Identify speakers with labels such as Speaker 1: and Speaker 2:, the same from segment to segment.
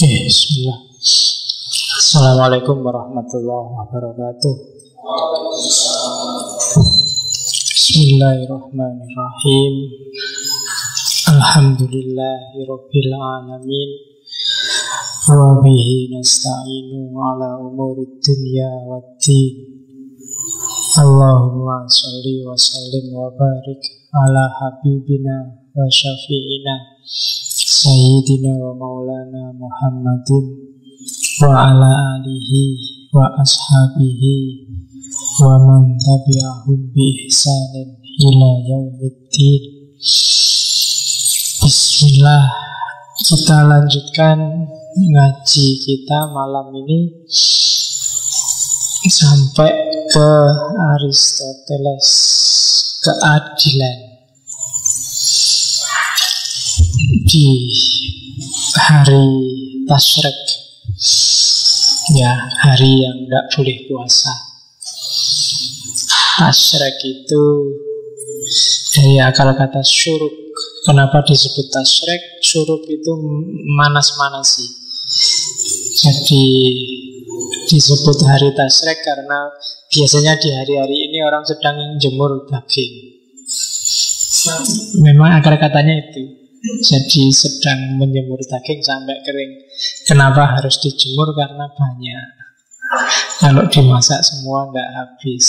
Speaker 1: Bismillah. Assalamualaikum warahmatullahi wabarakatuh. Bismillahirrahmanirrahim. Alhamdulillahirabbil alamin. Wa bihi nasta'inu ala umurid dunya waddin. Allahumma sholli wa sallim wa barik ala habibina wa syafi'ina Sayyidina wa maulana Muhammadin wa ala alihi wa ashabihi wa man tabi'ahum bi ihsanin ila yaumiddin. Bismillah. Kita lanjutkan ngaji kita malam ini sampai ke Aristoteles, keadilan. Di hari Tasyrik, ya, hari yang tidak boleh puasa. Tasyrik itu dari akar kata syuruk. Kenapa disebut tasyrik? Syuruk itu manas-manasi. Jadi disebut hari tasyrik karena biasanya di hari-hari ini orang sedang jemur daging. Memang akar katanya itu. Jadi sedang menjemur daging sampai kering. Kenapa harus dijemur? Karena banyak. Kalau dimasak semua nggak habis.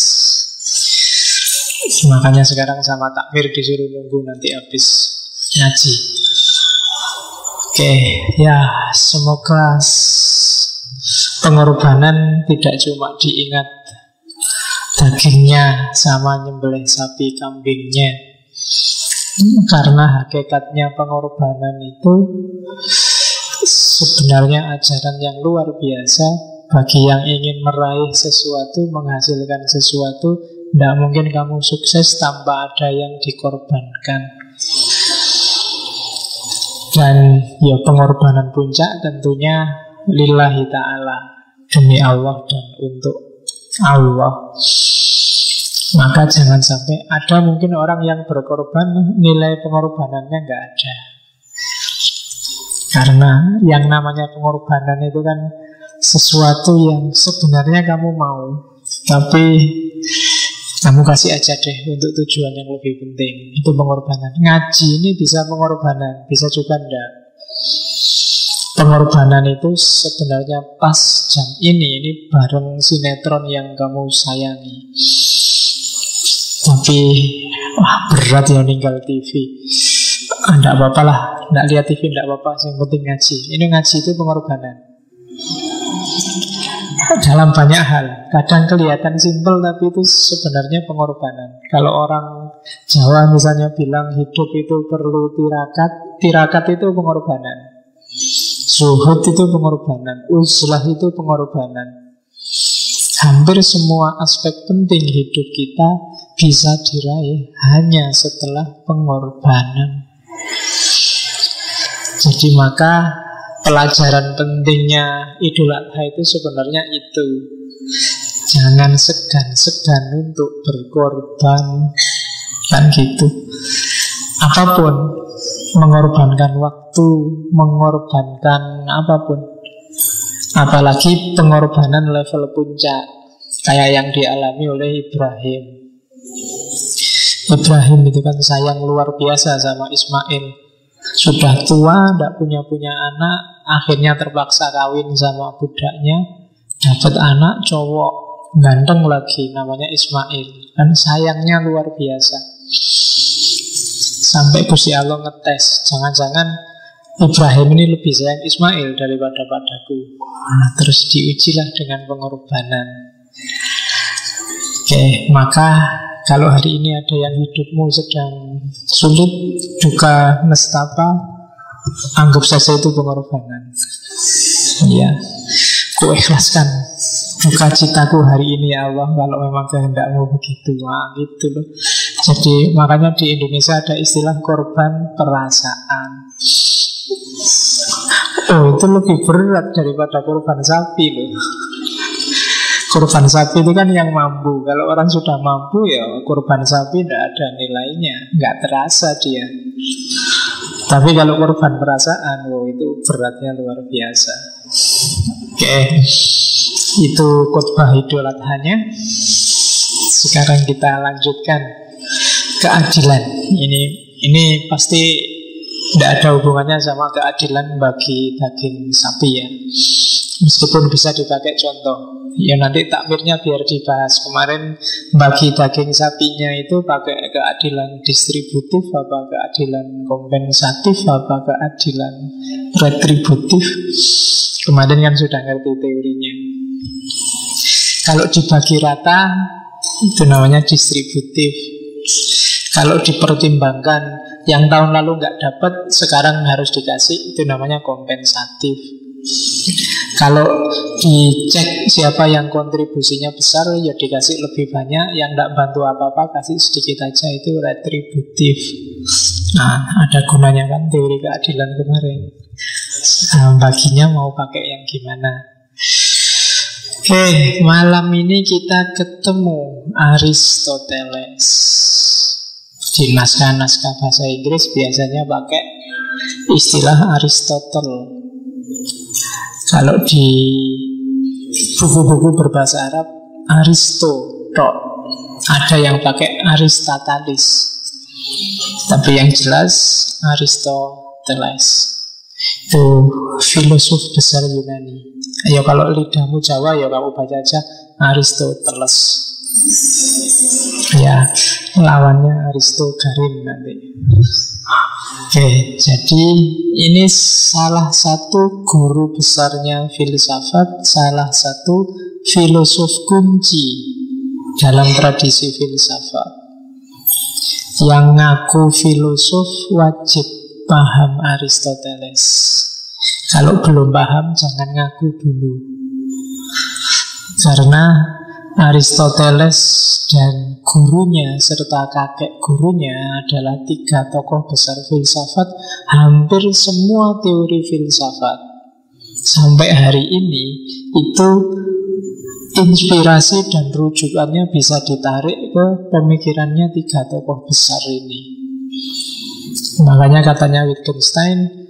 Speaker 1: Makanya sekarang sama takmir disuruh nunggu nanti habis ngaji. Oke, ya, semoga pengorbanan tidak cuma diingat dagingnya sama nyembelih sapi kambingnya. Karena hakikatnya pengorbanan itu sebenarnya ajaran yang luar biasa. Bagi yang ingin meraih sesuatu, menghasilkan sesuatu, tidak mungkin kamu sukses tanpa ada yang dikorbankan. Dan ya, pengorbanan puncak tentunya lillahi ta'ala, demi Allah dan untuk Allah. Maka jangan sampai ada mungkin orang yang berkorban, nilai pengorbanannya nggak ada. Karena yang namanya pengorbanan itu kan sesuatu yang sebenarnya kamu mau, tapi kamu kasih aja deh untuk tujuan yang lebih penting. Itu pengorbanan. Ngaji ini bisa pengorbanan, bisa juga enggak. Pengorbanan itu sebenarnya pas jam ini bareng sinetron yang kamu sayangi. Tapi berat ya ninggal TV. Tidak apa-apa lah, tidak lihat TV tidak apa-apa, yang penting ngaji. Ini ngaji itu pengorbanan dalam banyak hal. Kadang kelihatan simpel, tapi itu sebenarnya pengorbanan. Kalau orang Jawa misalnya bilang hidup itu perlu tirakat, tirakat itu pengorbanan. Zuhud itu pengorbanan, uzlah itu pengorbanan. Hampir semua aspek penting hidup kita bisa diraih hanya setelah pengorbanan. Jadi maka pelajaran pentingnya Idul Adha itu sebenarnya itu. Jangan segan-segan untuk berkorban. Kan gitu. Apapun, mengorbankan waktu, mengorbankan apapun. Apalagi pengorbanan level puncak, kayak yang dialami oleh Ibrahim. Ibrahim itu kan sayang luar biasa sama Ismail. Sudah tua, tidak punya anak, akhirnya terpaksa kawin sama budaknya, dapat anak cowok ganteng lagi, namanya Ismail. Dan sayangnya luar biasa. Sampai Gusti Allah ngetes, jangan-jangan Ibrahim ini lebih sayang Ismail daripada padaku. Terus diujilah dengan pengorbanan. Oke, maka kalau hari ini ada yang hidupmu sedang sulit, duka, nestapa, anggap saja itu pengorbanan. Ya, kuikhlaskan duka citaku hari ini ya Allah, kalau memang kehendakmu begitu. Gitu loh. Jadi makanya di Indonesia ada istilah korban perasaan. Oh, itu lebih berat daripada korban sapi loh. Korban sapi itu kan yang mampu. Kalau orang sudah mampu ya korban sapi tidak ada nilainya, nggak terasa dia. Tapi kalau korban perasaan, itu beratnya luar biasa. Oke, itu khotbah Idul Adhanya. Sekarang kita lanjutkan keadilan. Ini pasti tidak ada hubungannya sama keadilan bagi daging sapi ya. Meskipun bisa dipakai contoh. Ya nanti takmirnya biar dibahas. Kemarin bagi daging sapinya itu pakai keadilan distributif, apa keadilan kompensatif, apa keadilan retributif. Kemarin kan sudah ngerti teorinya. Kalau dibagi rata itu namanya distributif. Kalau dipertimbangkan yang tahun lalu nggak dapat sekarang harus dikasih, itu namanya kompensatif. Kalau dicek siapa yang kontribusinya besar, ya dikasih lebih banyak. Yang tidak bantu apa-apa, kasih sedikit aja, itu retributif. Nah, ada gunanya kan teori keadilan kemarin. Baginya mau pakai yang gimana? Oke, malam ini kita ketemu Aristoteles. Di naskah-naskah bahasa Inggris biasanya pakai istilah Aristotle. Kalau di buku-buku berbahasa Arab, Aristotle. Ada yang pakai Aristoteles. Tapi yang jelas Aristoteles. Itu filosof besar Yunani. Ya kalau lidahmu Jawa, ya kamu baca aja Aristoteles. Ya, lawannya Aristogarin nanti. Oke, jadi ini salah satu guru besarnya filsafat, salah satu filosof kunci dalam tradisi filsafat. Yang ngaku filosof wajib paham Aristoteles. Kalau belum paham, jangan ngaku dulu. Karena Aristoteles dan gurunya serta kakek gurunya adalah 3 tokoh besar filsafat. Hampir semua teori filsafat sampai hari ini itu inspirasi dan rujukannya bisa ditarik ke pemikirannya 3 tokoh besar ini. Makanya katanya Wittgenstein,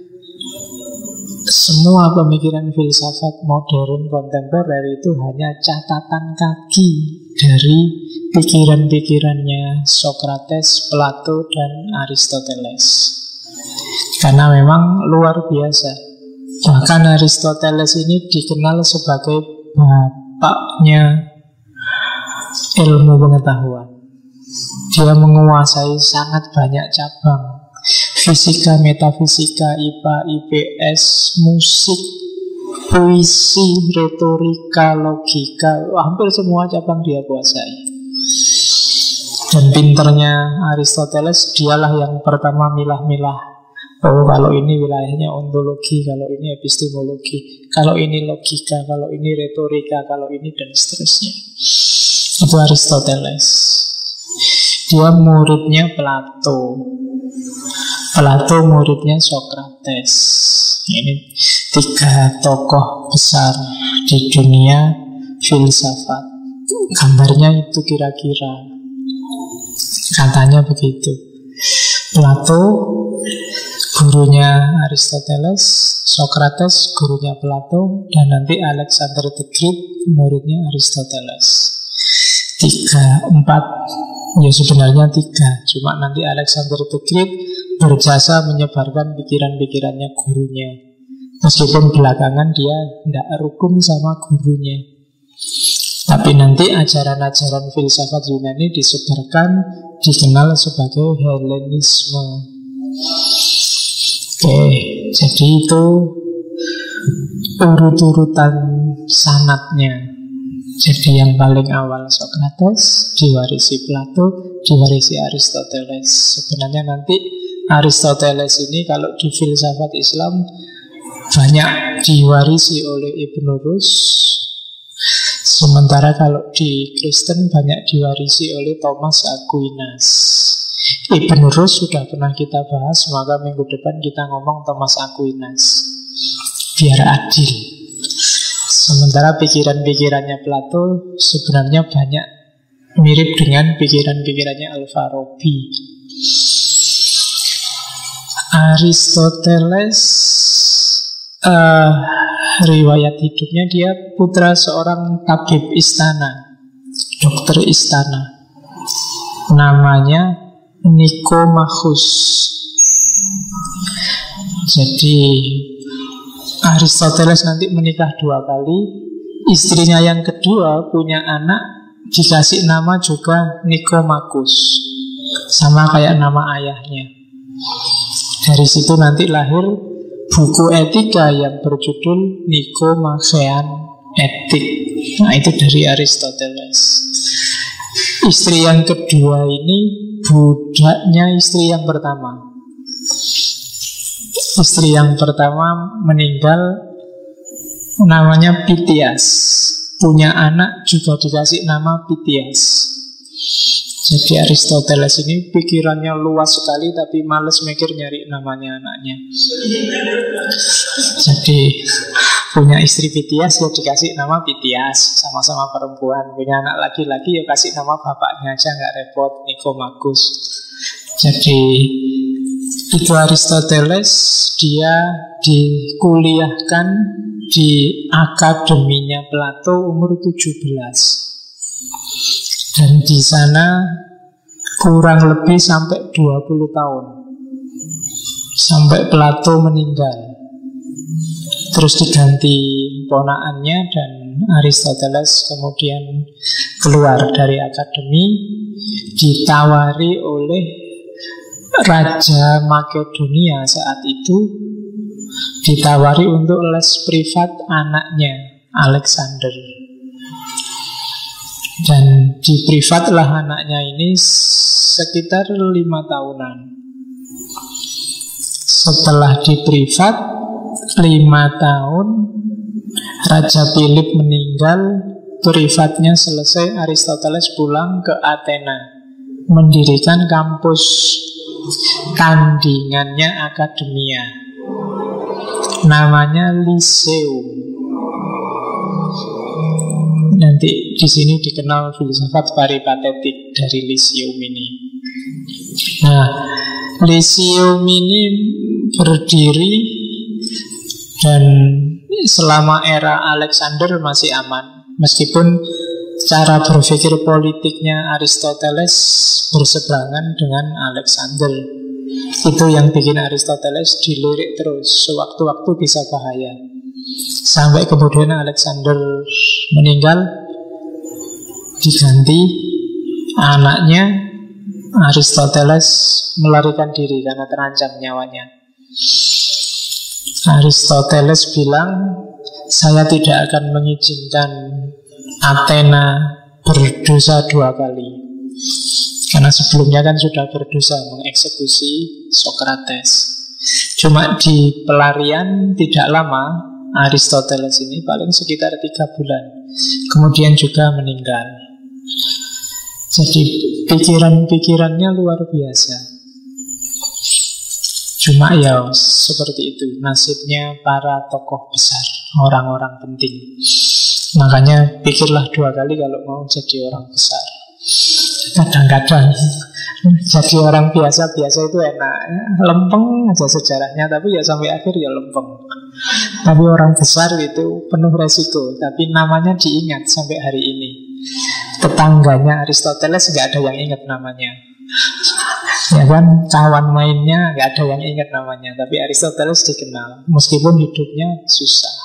Speaker 1: semua pemikiran filsafat modern kontemporer itu hanya catatan kaki dari pikiran-pikirannya Socrates, Plato, dan Aristoteles. Karena memang luar biasa. Bahkan Aristoteles ini dikenal sebagai bapaknya ilmu pengetahuan. Dia menguasai sangat banyak cabang. Fisika, metafisika, IPA, IPS, musik, puisi, retorika, logika, hampir semua cabang dia kuasai. Dan pinternya Aristoteles, dialah yang pertama milah-milah. Oh, kalau ini wilayahnya ontologi, kalau ini epistemologi, kalau ini logika, kalau ini retorika, kalau ini dan seterusnya. Itu Aristoteles. Dia muridnya Plato. Plato muridnya Socrates. Ini 3 tokoh besar di dunia filsafat. Gambarnya itu kira-kira. Katanya begitu. Plato gurunya Aristoteles, Socrates gurunya Plato, dan nanti Alexander the Great muridnya Aristoteles. 3, 4, ya sebenarnya 3. Cuma nanti Alexander the Great berjasa menyebarkan pikiran-pikirannya gurunya. Meskipun belakangan dia tidak rukun sama gurunya. Tapi nanti ajaran-ajaran filsafat Yunani disebarkan, dikenal sebagai Helenisme. Oke, jadi itu urut-urutan sanadnya. Jadi yang paling awal Socrates, diwarisi Plato, diwarisi Aristoteles. Sebenarnya nanti Aristoteles ini kalau di filsafat Islam banyak diwarisi oleh Ibn Rus. Sementara kalau di Kristen banyak diwarisi oleh Thomas Aquinas. Ibn Rus sudah pernah kita bahas, maka minggu depan kita ngomong Thomas Aquinas. Biar adil. Sementara pikiran-pikirannya Plato sebenarnya banyak mirip dengan pikiran-pikirannya Al-Farabi. Aristoteles, riwayat hidupnya dia putra seorang tabib istana, dokter istana. Namanya Nikomachus. Jadi Aristoteles nanti menikah 2 kali. Istrinya yang kedua punya anak, dikasih nama juga Nikomachus, sama kayak nama ayahnya. Dari situ nanti lahir buku etika yang berjudul Nicomachean Ethic. Nah, itu dari Aristoteles. Istri yang kedua ini budaknya istri yang pertama. Istri yang pertama meninggal, namanya Pitias. Punya anak juga dikasih nama Pitias. Jadi Aristoteles ini pikirannya luas sekali, tapi males mikir nyari namanya anaknya. Jadi punya istri Pitias, ya dikasih nama Pitias. Sama-sama perempuan. Punya anak laki-laki, ya kasih nama bapaknya aja, nggak repot, Nikomachus. Jadi itu Aristoteles. Dia dikuliahkan di akademinya Plato umur 17. Dan di sana kurang lebih sampai 20 tahun, sampai Plato meninggal. Terus diganti ponakannya, dan Aristoteles kemudian keluar dari akademi, ditawari oleh Raja Makedonia saat itu, ditawari untuk les privat anaknya Alexander. Dan di privatlah anaknya ini sekitar 5 tahunan. Setelah di privat 5 tahun, Raja Philip meninggal, privatnya selesai, Aristoteles pulang ke Athena, mendirikan kampus tandingannya akademia, namanya Lyceum. Nanti di sini dikenal filsafat peripatetik dari Lyceum ini. Nah, Lyceum ini berdiri, dan selama era Alexander masih aman, meskipun cara berpikir politiknya Aristoteles berseberangan dengan Alexander. Itu yang bikin Aristoteles dilirik terus, sewaktu-waktu bisa bahaya. Sampai kemudian Alexander meninggal, diganti anaknya. Aristoteles melarikan diri karena terancam nyawanya. Aristoteles bilang, saya tidak akan mengizinkan Athena berdosa 2 kali. Karena sebelumnya kan sudah berdosa mengeksekusi Socrates. Cuma di pelarian tidak lama, Aristoteles ini paling sekitar 3 bulan. Kemudian juga meninggal. Jadi pikiran-pikirannya luar biasa. Cuma ya seperti itu nasibnya para tokoh besar, orang-orang penting. Makanya pikirlah 2 kali kalau mau jadi orang besar. Kadang-kadang jadi orang biasa-biasa itu enak, lempeng aja sejarahnya, tapi ya sampai akhir ya lempeng. Tapi orang besar itu penuh resiko, tapi namanya diingat sampai hari ini. Tetangganya Aristoteles nggak ada yang ingat namanya, ya kan, kawan mainnya nggak ada yang ingat namanya, tapi Aristoteles dikenal meskipun hidupnya susah.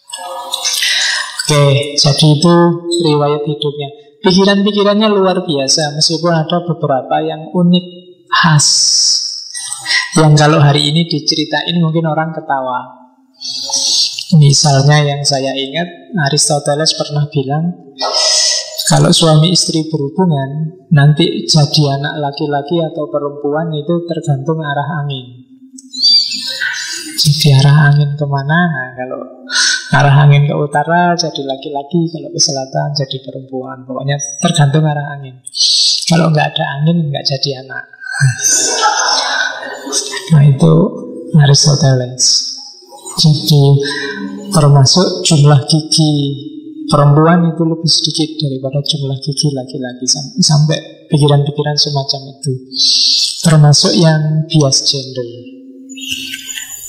Speaker 1: Oke, jadi itu riwayat hidupnya. Pikiran-pikirannya luar biasa, meskipun ada beberapa yang unik, khas, yang kalau hari ini diceritain mungkin orang ketawa. Misalnya yang saya ingat, Aristoteles pernah bilang, kalau suami istri berhubungan, nanti jadi anak laki-laki atau perempuan itu tergantung arah angin. Jadi arah angin kemana? Nah, kalau arah angin ke utara jadi laki-laki, kalau ke selatan jadi perempuan. Pokoknya tergantung arah angin. Kalau nggak ada angin nggak jadi anak. Nah itu Aristoteles. Jadi termasuk jumlah gigi perempuan itu lebih sedikit daripada jumlah gigi laki-laki. Sampai pikiran-pikiran semacam itu. Termasuk yang bias gender.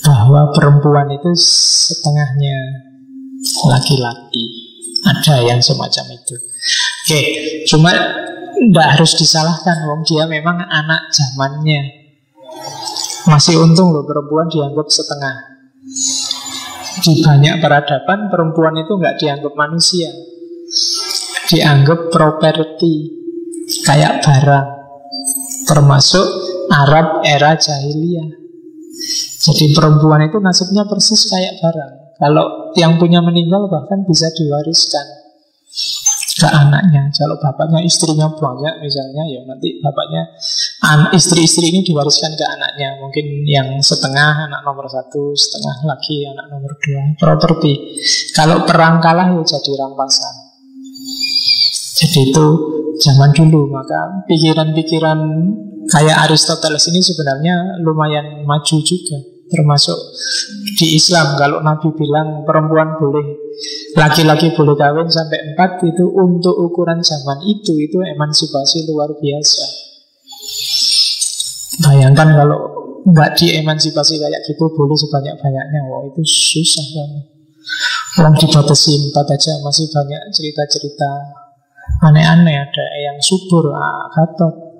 Speaker 1: bahwa perempuan itu setengahnya laki-laki. Ada yang semacam itu. Oke, cuma tidak harus disalahkan, wong dia memang anak zamannya. Masih untung loh perempuan dianggap setengah. Di banyak peradaban perempuan itu nggak dianggap manusia, dianggap properti, kayak barang. Termasuk Arab era jahiliyah. Jadi perempuan itu nasibnya persis kayak barang. Kalau yang punya meninggal bahkan bisa diwariskan ke anaknya. Kalau bapaknya istrinya banyak misalnya, ya nanti bapaknya istri-istri ini diwariskan ke anaknya. Mungkin yang setengah anak nomor 1, setengah lagi anak nomor 2. Properti. Kalau perang kalah ya jadi rampasan. Jadi itu zaman dulu. Maka pikiran-pikiran kayak Aristoteles ini sebenarnya lumayan maju juga. Termasuk di Islam, kalau Nabi bilang perempuan boleh, laki-laki boleh kawin sampai 4, itu untuk ukuran zaman itu emansipasi luar biasa. Bayangkan kalau nggak diemansipasi kayak gitu, boleh sebanyak-banyaknya, wah itu susah banget. Orang dibatasi 4 aja masih banyak cerita-cerita aneh-aneh. Ada yang subur, Gatot.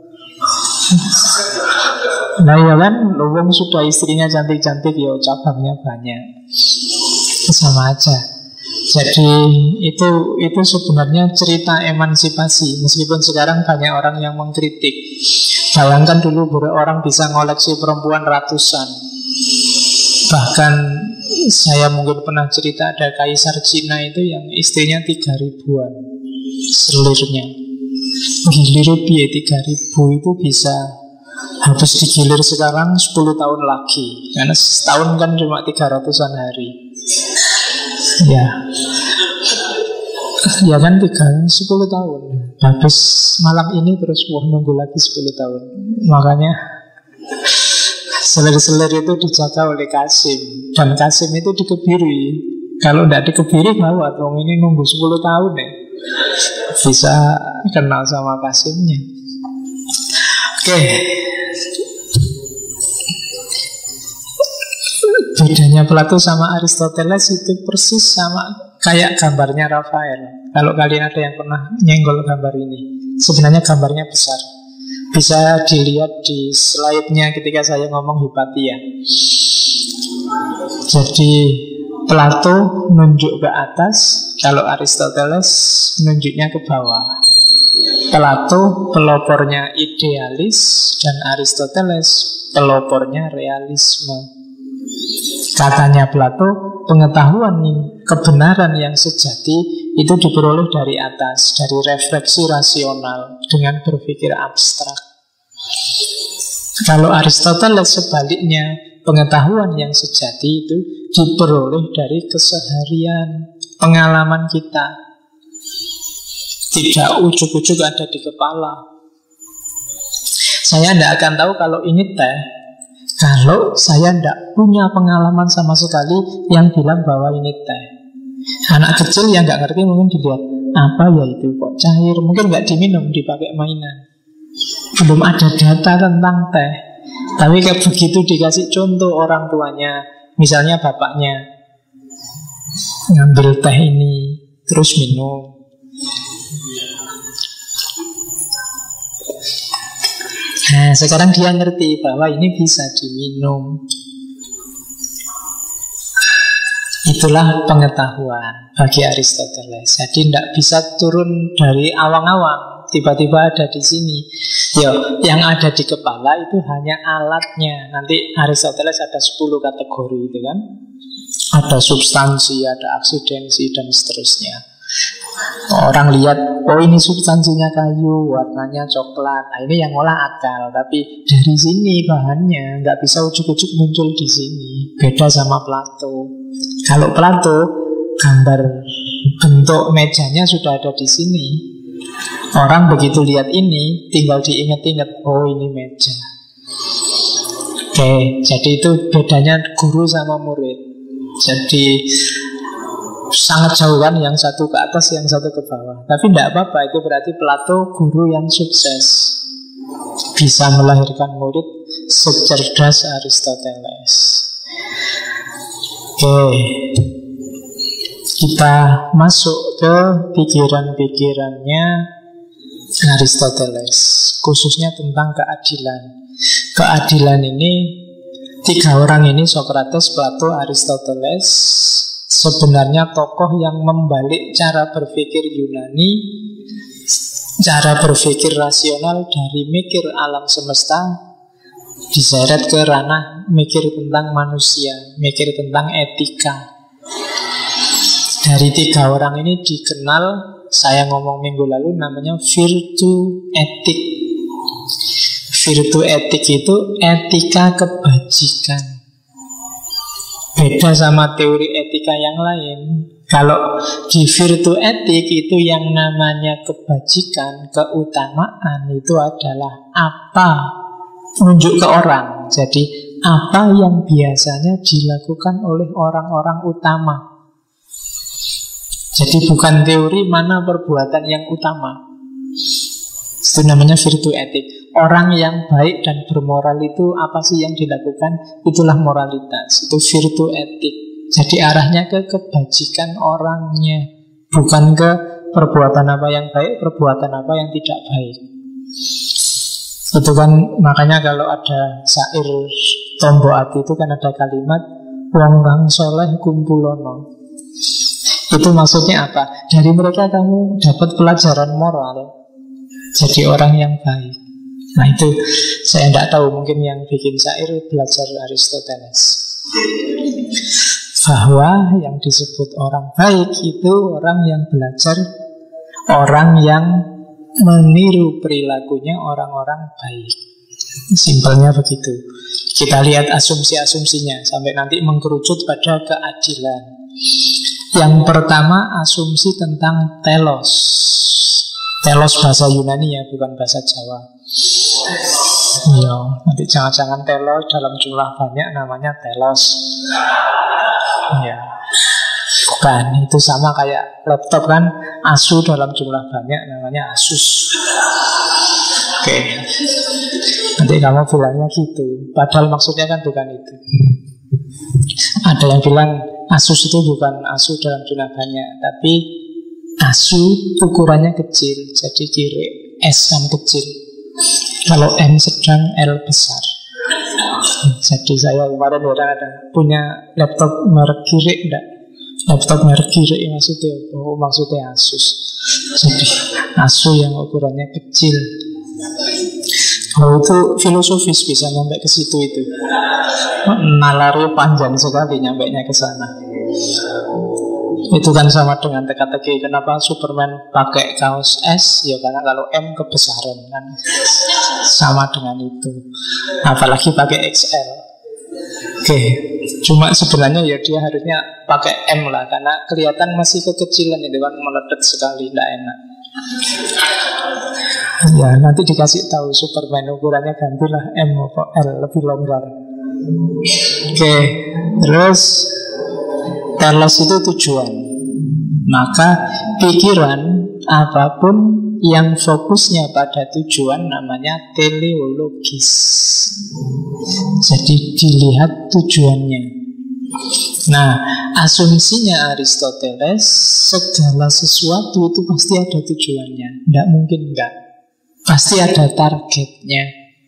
Speaker 1: Nah ya kan, wong sudah istrinya cantik-cantik, ya cabangnya banyak, sama aja. Jadi itu sebenarnya cerita emansipasi. Meskipun sekarang banyak orang yang mengkritik. Bayangkan dulu orang bisa ngoleksi perempuan ratusan. Bahkan saya mungkin pernah cerita ada kaisar Cina itu yang istrinya 3.000-an selirnya. Gilir piye 3.000 itu bisa habis digilir sekarang 10 tahun lagi. Karena setahun kan cuma 300-an hari. Ya kan 10 tahun. Habis malam ini terus nunggu lagi 10 tahun. Makanya selir-selir itu dijaga oleh Kasim. Dan Kasim itu dikebiri. Kalau tidak dikebiri gawat. Wong ini nunggu 10 tahun ya. Bisa kenal sama Kasimnya. Oke. Bedanya Plato sama Aristoteles itu persis sama kayak gambarnya Rafael. Kalau kalian ada yang pernah nyenggol gambar ini, sebenarnya gambarnya besar. Bisa dilihat di slide-nya ketika saya ngomong Hipatia. Jadi Plato nunjuk ke atas, kalau Aristoteles nunjuknya ke bawah. Plato pelopornya idealis dan Aristoteles pelopornya realisme. Katanya Plato, pengetahuan kebenaran yang sejati itu diperoleh dari atas, dari refleksi rasional dengan berpikir abstrak. Kalau Aristoteles sebaliknya, pengetahuan yang sejati itu diperoleh dari keseharian, pengalaman kita. Tidak ujuk-ujuk ada di kepala. Saya tidak akan tahu kalau ini teh kalau saya tidak punya pengalaman sama sekali yang bilang bahwa ini teh. Anak kecil yang nggak ngerti mungkin dilihat, apa ya itu kok cair, mungkin nggak diminum, dipakai mainan. Belum ada data tentang teh. Tapi kayak begitu dikasih contoh orang tuanya, misalnya bapaknya ngambil teh ini terus minum. Nah, sekarang dia ngerti bahwa ini bisa diminum. Itulah pengetahuan bagi Aristoteles. Jadi tidak bisa turun dari awang-awang, tiba-tiba ada di sini. Yang ada di kepala itu hanya alatnya. Nanti Aristoteles ada 10 kategori itu kan. Ada substansi, ada aksidensi, dan seterusnya. Orang lihat, oh ini substansinya kayu, warnanya coklat. Nah ini yang olah akal. Tapi dari sini bahannya nggak bisa ujuk-ujuk muncul di sini. Beda sama Plato. Kalau Plato, gambar bentuk mejanya sudah ada di sini. Orang begitu lihat ini, tinggal diingat-ingat, oh ini meja. Oke, jadi itu bedanya guru sama murid. Jadi sangat jauh kan, yang satu ke atas, yang satu ke bawah. Tapi tidak apa-apa, itu berarti Plato guru yang sukses, bisa melahirkan murid secerdas Aristoteles. Oke, kita masuk ke pikiran-pikirannya Aristoteles, khususnya tentang keadilan. Keadilan ini, tiga orang ini, Socrates, Plato, Aristoteles, sebenarnya tokoh yang membalik cara berpikir Yunani, cara berpikir rasional dari mikir alam semesta diseret ke ranah mikir tentang manusia, mikir tentang etika. Dari tiga orang ini dikenal, saya ngomong minggu lalu, namanya virtue etik. Virtue etik itu etika kebajikan. Beda sama teori etika yang lain. Kalau di virtue etik itu yang namanya kebajikan, keutamaan itu adalah apa menunjuk ke orang. Jadi apa yang biasanya dilakukan oleh orang-orang utama. Jadi bukan teori mana perbuatan yang utama. Itu namanya virtue etik. Orang yang baik dan bermoral itu apa sih yang dilakukan? Itulah moralitas. Itu virtue etik. Jadi arahnya ke kebajikan orangnya, bukan ke perbuatan apa yang baik, perbuatan apa yang tidak baik. Itu kan makanya kalau ada syair Tombo Ati itu kan ada kalimat wong kang soleh kumpulono. Itu maksudnya apa? Dari mereka kamu dapat pelajaran moral, jadi orang yang baik. Nah itu saya tidak tahu, mungkin yang bikin syair belajar Aristoteles, bahwa yang disebut orang baik itu orang yang belajar, orang yang meniru perilakunya orang-orang baik. Simpelnya begitu. Kita lihat asumsi-asumsinya sampai nanti mengkerucut pada keadilan. Yang pertama asumsi tentang telos. Telos bahasa Yunani ya, bukan bahasa Jawa. Iya, nanti jangan-jangan telos dalam jumlah banyak namanya telos. Ya, bukan, itu sama kayak laptop kan, ASU dalam jumlah banyak namanya Asus. Oke, nanti kamu bilangnya gitu, padahal maksudnya kan bukan itu. Ada yang bilang Asus itu bukan ASU dalam jumlah banyak, tapi ASU ukurannya kecil, jadi kiri S kan kecil, kalau M sedang, L besar. Jadi saya kemarin ada punya laptop merek kiri enggak? Laptop merek kiri maksudnya oh, maksudnya Asus. Jadi Asus yang ukurannya kecil. Oh itu filosofis bisa nyampe ke situ itu. Nalarnya panjang sekali nyampainya ke sana. Itu kan sama dengan teka-teki. Kenapa Superman pakai kaos S? Ya karena kalau M kebesaran kan. Sama dengan itu. Apalagi pakai XL. Oke, cuma sebenarnya ya dia harusnya pakai M lah, karena kelihatan masih kekecilan itu kan, meledet sekali, tidak enak. Ya nanti dikasih tahu Superman ukurannya gantilah M atau L, lebih longgar. Oke, terus telos itu tujuan. Maka pikiran apapun yang fokusnya pada tujuan namanya teleologis. Jadi dilihat tujuannya. Nah, asumsinya Aristoteles, segala sesuatu itu pasti ada tujuannya. Tidak mungkin enggak. Pasti ada targetnya.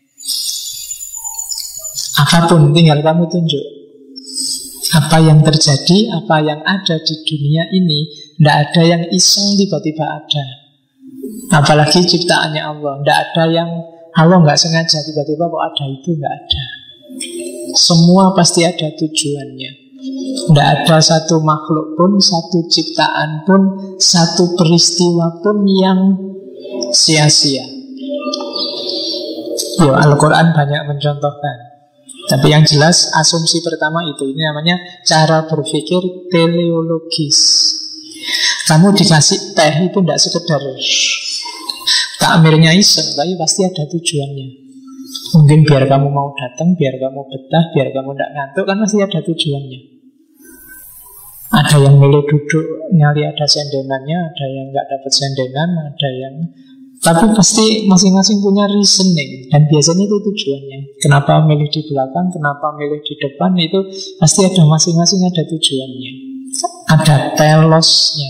Speaker 1: Apapun, tinggal kamu tunjuk. Apa yang terjadi, apa yang ada di dunia ini, tidak ada yang iseng tiba-tiba ada. Apalagi ciptaannya Allah. Tidak ada yang Allah nggak sengaja tiba-tiba kok ada, itu nggak ada. Semua pasti ada tujuannya. Tidak ada satu makhluk pun, satu ciptaan pun, satu peristiwa pun yang sia-sia. Yo, Al-Quran banyak mencontohkan. Tapi yang jelas asumsi pertama itu, ini namanya cara berpikir teleologis. Kamu dikasih teh itu tidak sekedar takmirnya iseng, tapi pasti ada tujuannya. Mungkin biar kamu mau datang, biar kamu betah, biar kamu tidak ngantuk, kan pasti ada tujuannya. Ada yang milih duduk, nyali ada sendenannya, ada yang nggak dapat sendenan, ada yang Tapi pasti masing-masing punya reasoning. Dan biasanya itu tujuannya. Kenapa milih di belakang, kenapa milih di depan, itu pasti ada masing-masing ada tujuannya. Ada telosnya.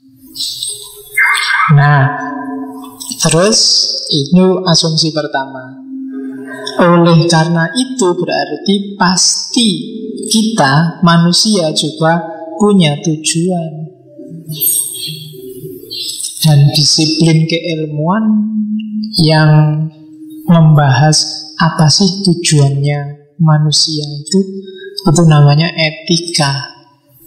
Speaker 1: Nah, terus itu asumsi pertama. Oleh karena itu berarti pasti kita manusia juga punya tujuan. Dan disiplin keilmuan yang membahas apa sih tujuannya manusia itu namanya etika.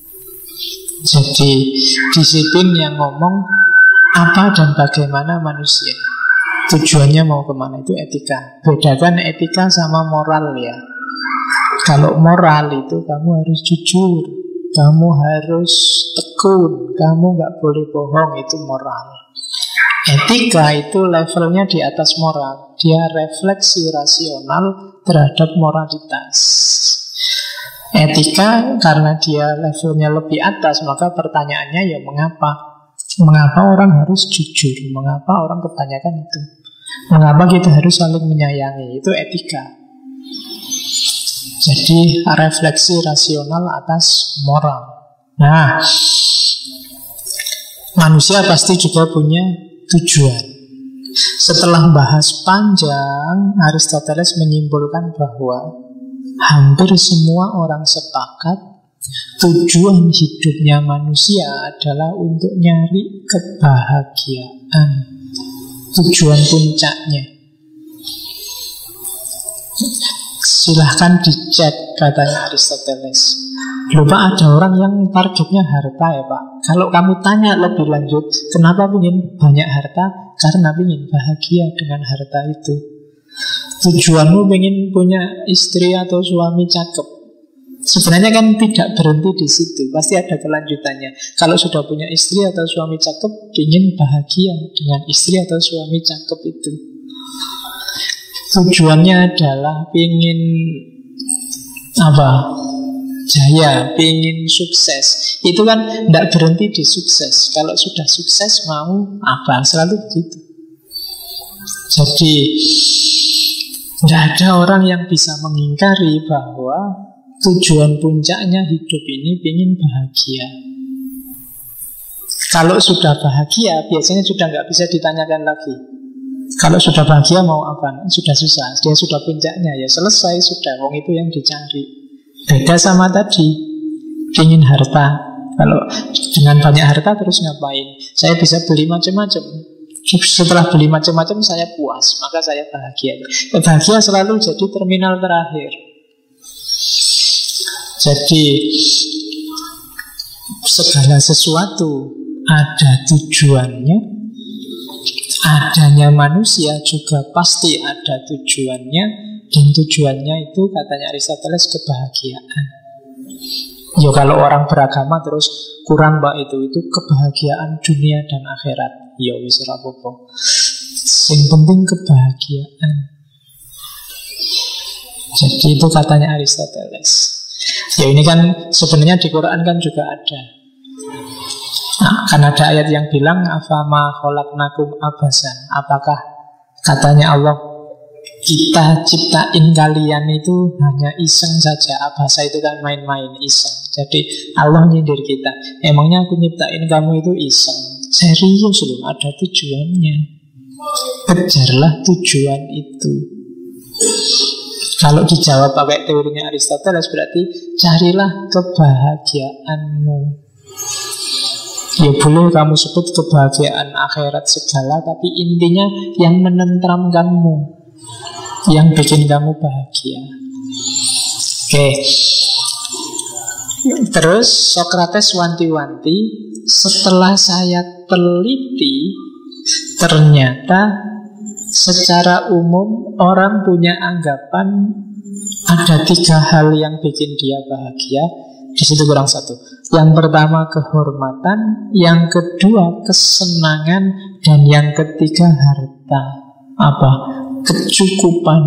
Speaker 1: Jadi disiplin yang ngomong apa dan bagaimana manusia, tujuannya mau kemana, itu etika. Bedakan etika sama moral ya. Kalau moral itu kamu harus jujur, kamu harus tekun, kamu gak boleh bohong, itu moral. Etika itu levelnya di atas moral. Dia refleksi rasional terhadap moralitas. Etika karena dia levelnya lebih atas, maka pertanyaannya ya mengapa? Mengapa orang harus jujur? Mengapa orang kebanyakan itu? Mengapa kita harus saling menyayangi? Itu etika. Jadi refleksi rasional atas moral. Nah, manusia pasti juga punya tujuan. Setelah bahas panjang, Aristoteles menyimpulkan bahwa hampir semua orang sepakat tujuan hidupnya manusia adalah untuk nyari kebahagiaan. Tujuan puncaknya. Silahkan dicek, katanya Aristoteles. Lupa ada orang yang targetnya harta ya Pak. Kalau kamu tanya lebih lanjut, kenapa ingin banyak harta? Karena ingin bahagia dengan harta itu. Tujuanmu ingin punya istri atau suami cakep. Sebenarnya kan tidak berhenti di situ, pasti ada kelanjutannya. Kalau sudah punya istri atau suami cakep, ingin bahagia dengan istri atau suami cakep itu. Tujuannya adalah ingin apa? Jaya, ingin sukses. Itu kan tidak berhenti di sukses. Kalau sudah sukses mau apa? Selalu begitu. Jadi tidak ada orang yang bisa mengingkari bahwa tujuan puncaknya hidup ini ingin bahagia. Kalau sudah bahagia, biasanya sudah nggak bisa ditanyakan lagi. Kalau sudah bahagia mau apa? Sudah susah, dia sudah puncaknya, ya selesai sudah. Wong itu yang dicari. Beda sama tadi, ingin harta. Kalau dengan banyak harta terus ngapain? Saya bisa beli macam-macam. Setelah beli macam-macam saya puas, maka saya bahagia. Bahagia selalu jadi terminal terakhir. Jadi segala sesuatu ada tujuannya. Adanya manusia juga pasti ada tujuannya. Dan tujuannya itu katanya Aristoteles kebahagiaan. Ya kalau orang beragama terus kurang mbak itu kebahagiaan dunia dan akhirat. Ya wis ora apa-apa. Yang penting kebahagiaan. Jadi itu katanya Aristoteles. Ya ini kan sebenarnya di Quran kan juga ada. Nah, kan ada ayat yang bilang afama khalaqnakum abasan. Apakah katanya Allah kita ciptain kalian itu hanya iseng saja. Abasa itu kan main-main, iseng. Jadi Allah nyindir kita. Emangnya aku nyiptain kamu itu iseng? Serius loh, ada tujuannya. Kejarlah tujuan itu. Kalau dijawab pakai teorinya Aristoteles berarti carilah kebahagiaanmu. Ya boleh kamu sebut kebahagiaan akhirat segala, tapi intinya yang menenteramkanmu, yang bikin kamu bahagia. Oke. Terus Sokrates wanti-wanti, setelah saya teliti, ternyata secara umum orang punya anggapan ada 3 hal yang bikin dia bahagia. Di situ kurang satu. Yang pertama kehormatan, yang kedua kesenangan, dan yang ketiga harta. Apa? Kecukupan.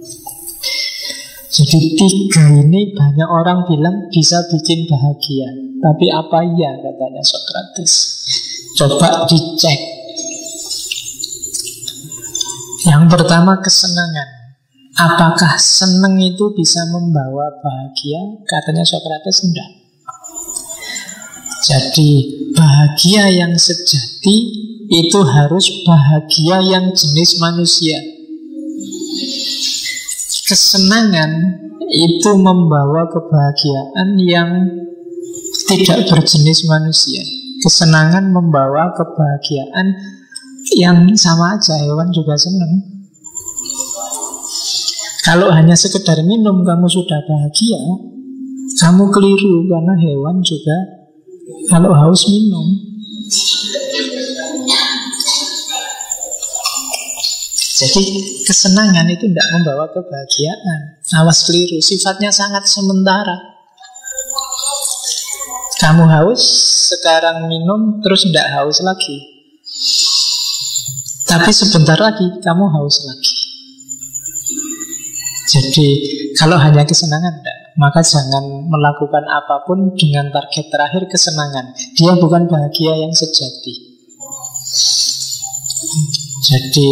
Speaker 1: Jadi 3 ini banyak orang bilang bisa bikin bahagia. Tapi apa iya katanya Sokrates? Coba dicek. Yang pertama, kesenangan. Apakah senang itu bisa membawa bahagia? Katanya Socrates, enggak. Jadi bahagia yang sejati itu harus bahagia yang jenis manusia. Kesenangan itu membawa kebahagiaan yang tidak berjenis manusia. Kesenangan membawa kebahagiaan yang sama aja, hewan juga senang. Kalau hanya sekedar minum kamu sudah bahagia, kamu keliru, karena hewan juga kalau haus minum. Jadi kesenangan itu tidak membawa kebahagiaan. Awas keliru, sifatnya sangat sementara. Kamu haus, sekarang minum, terus tidak haus lagi. Tapi sebentar lagi kamu haus lagi. Jadi kalau hanya kesenangan enggak, maka jangan melakukan apapun dengan target terakhir kesenangan. Dia bukan bahagia yang sejati. Jadi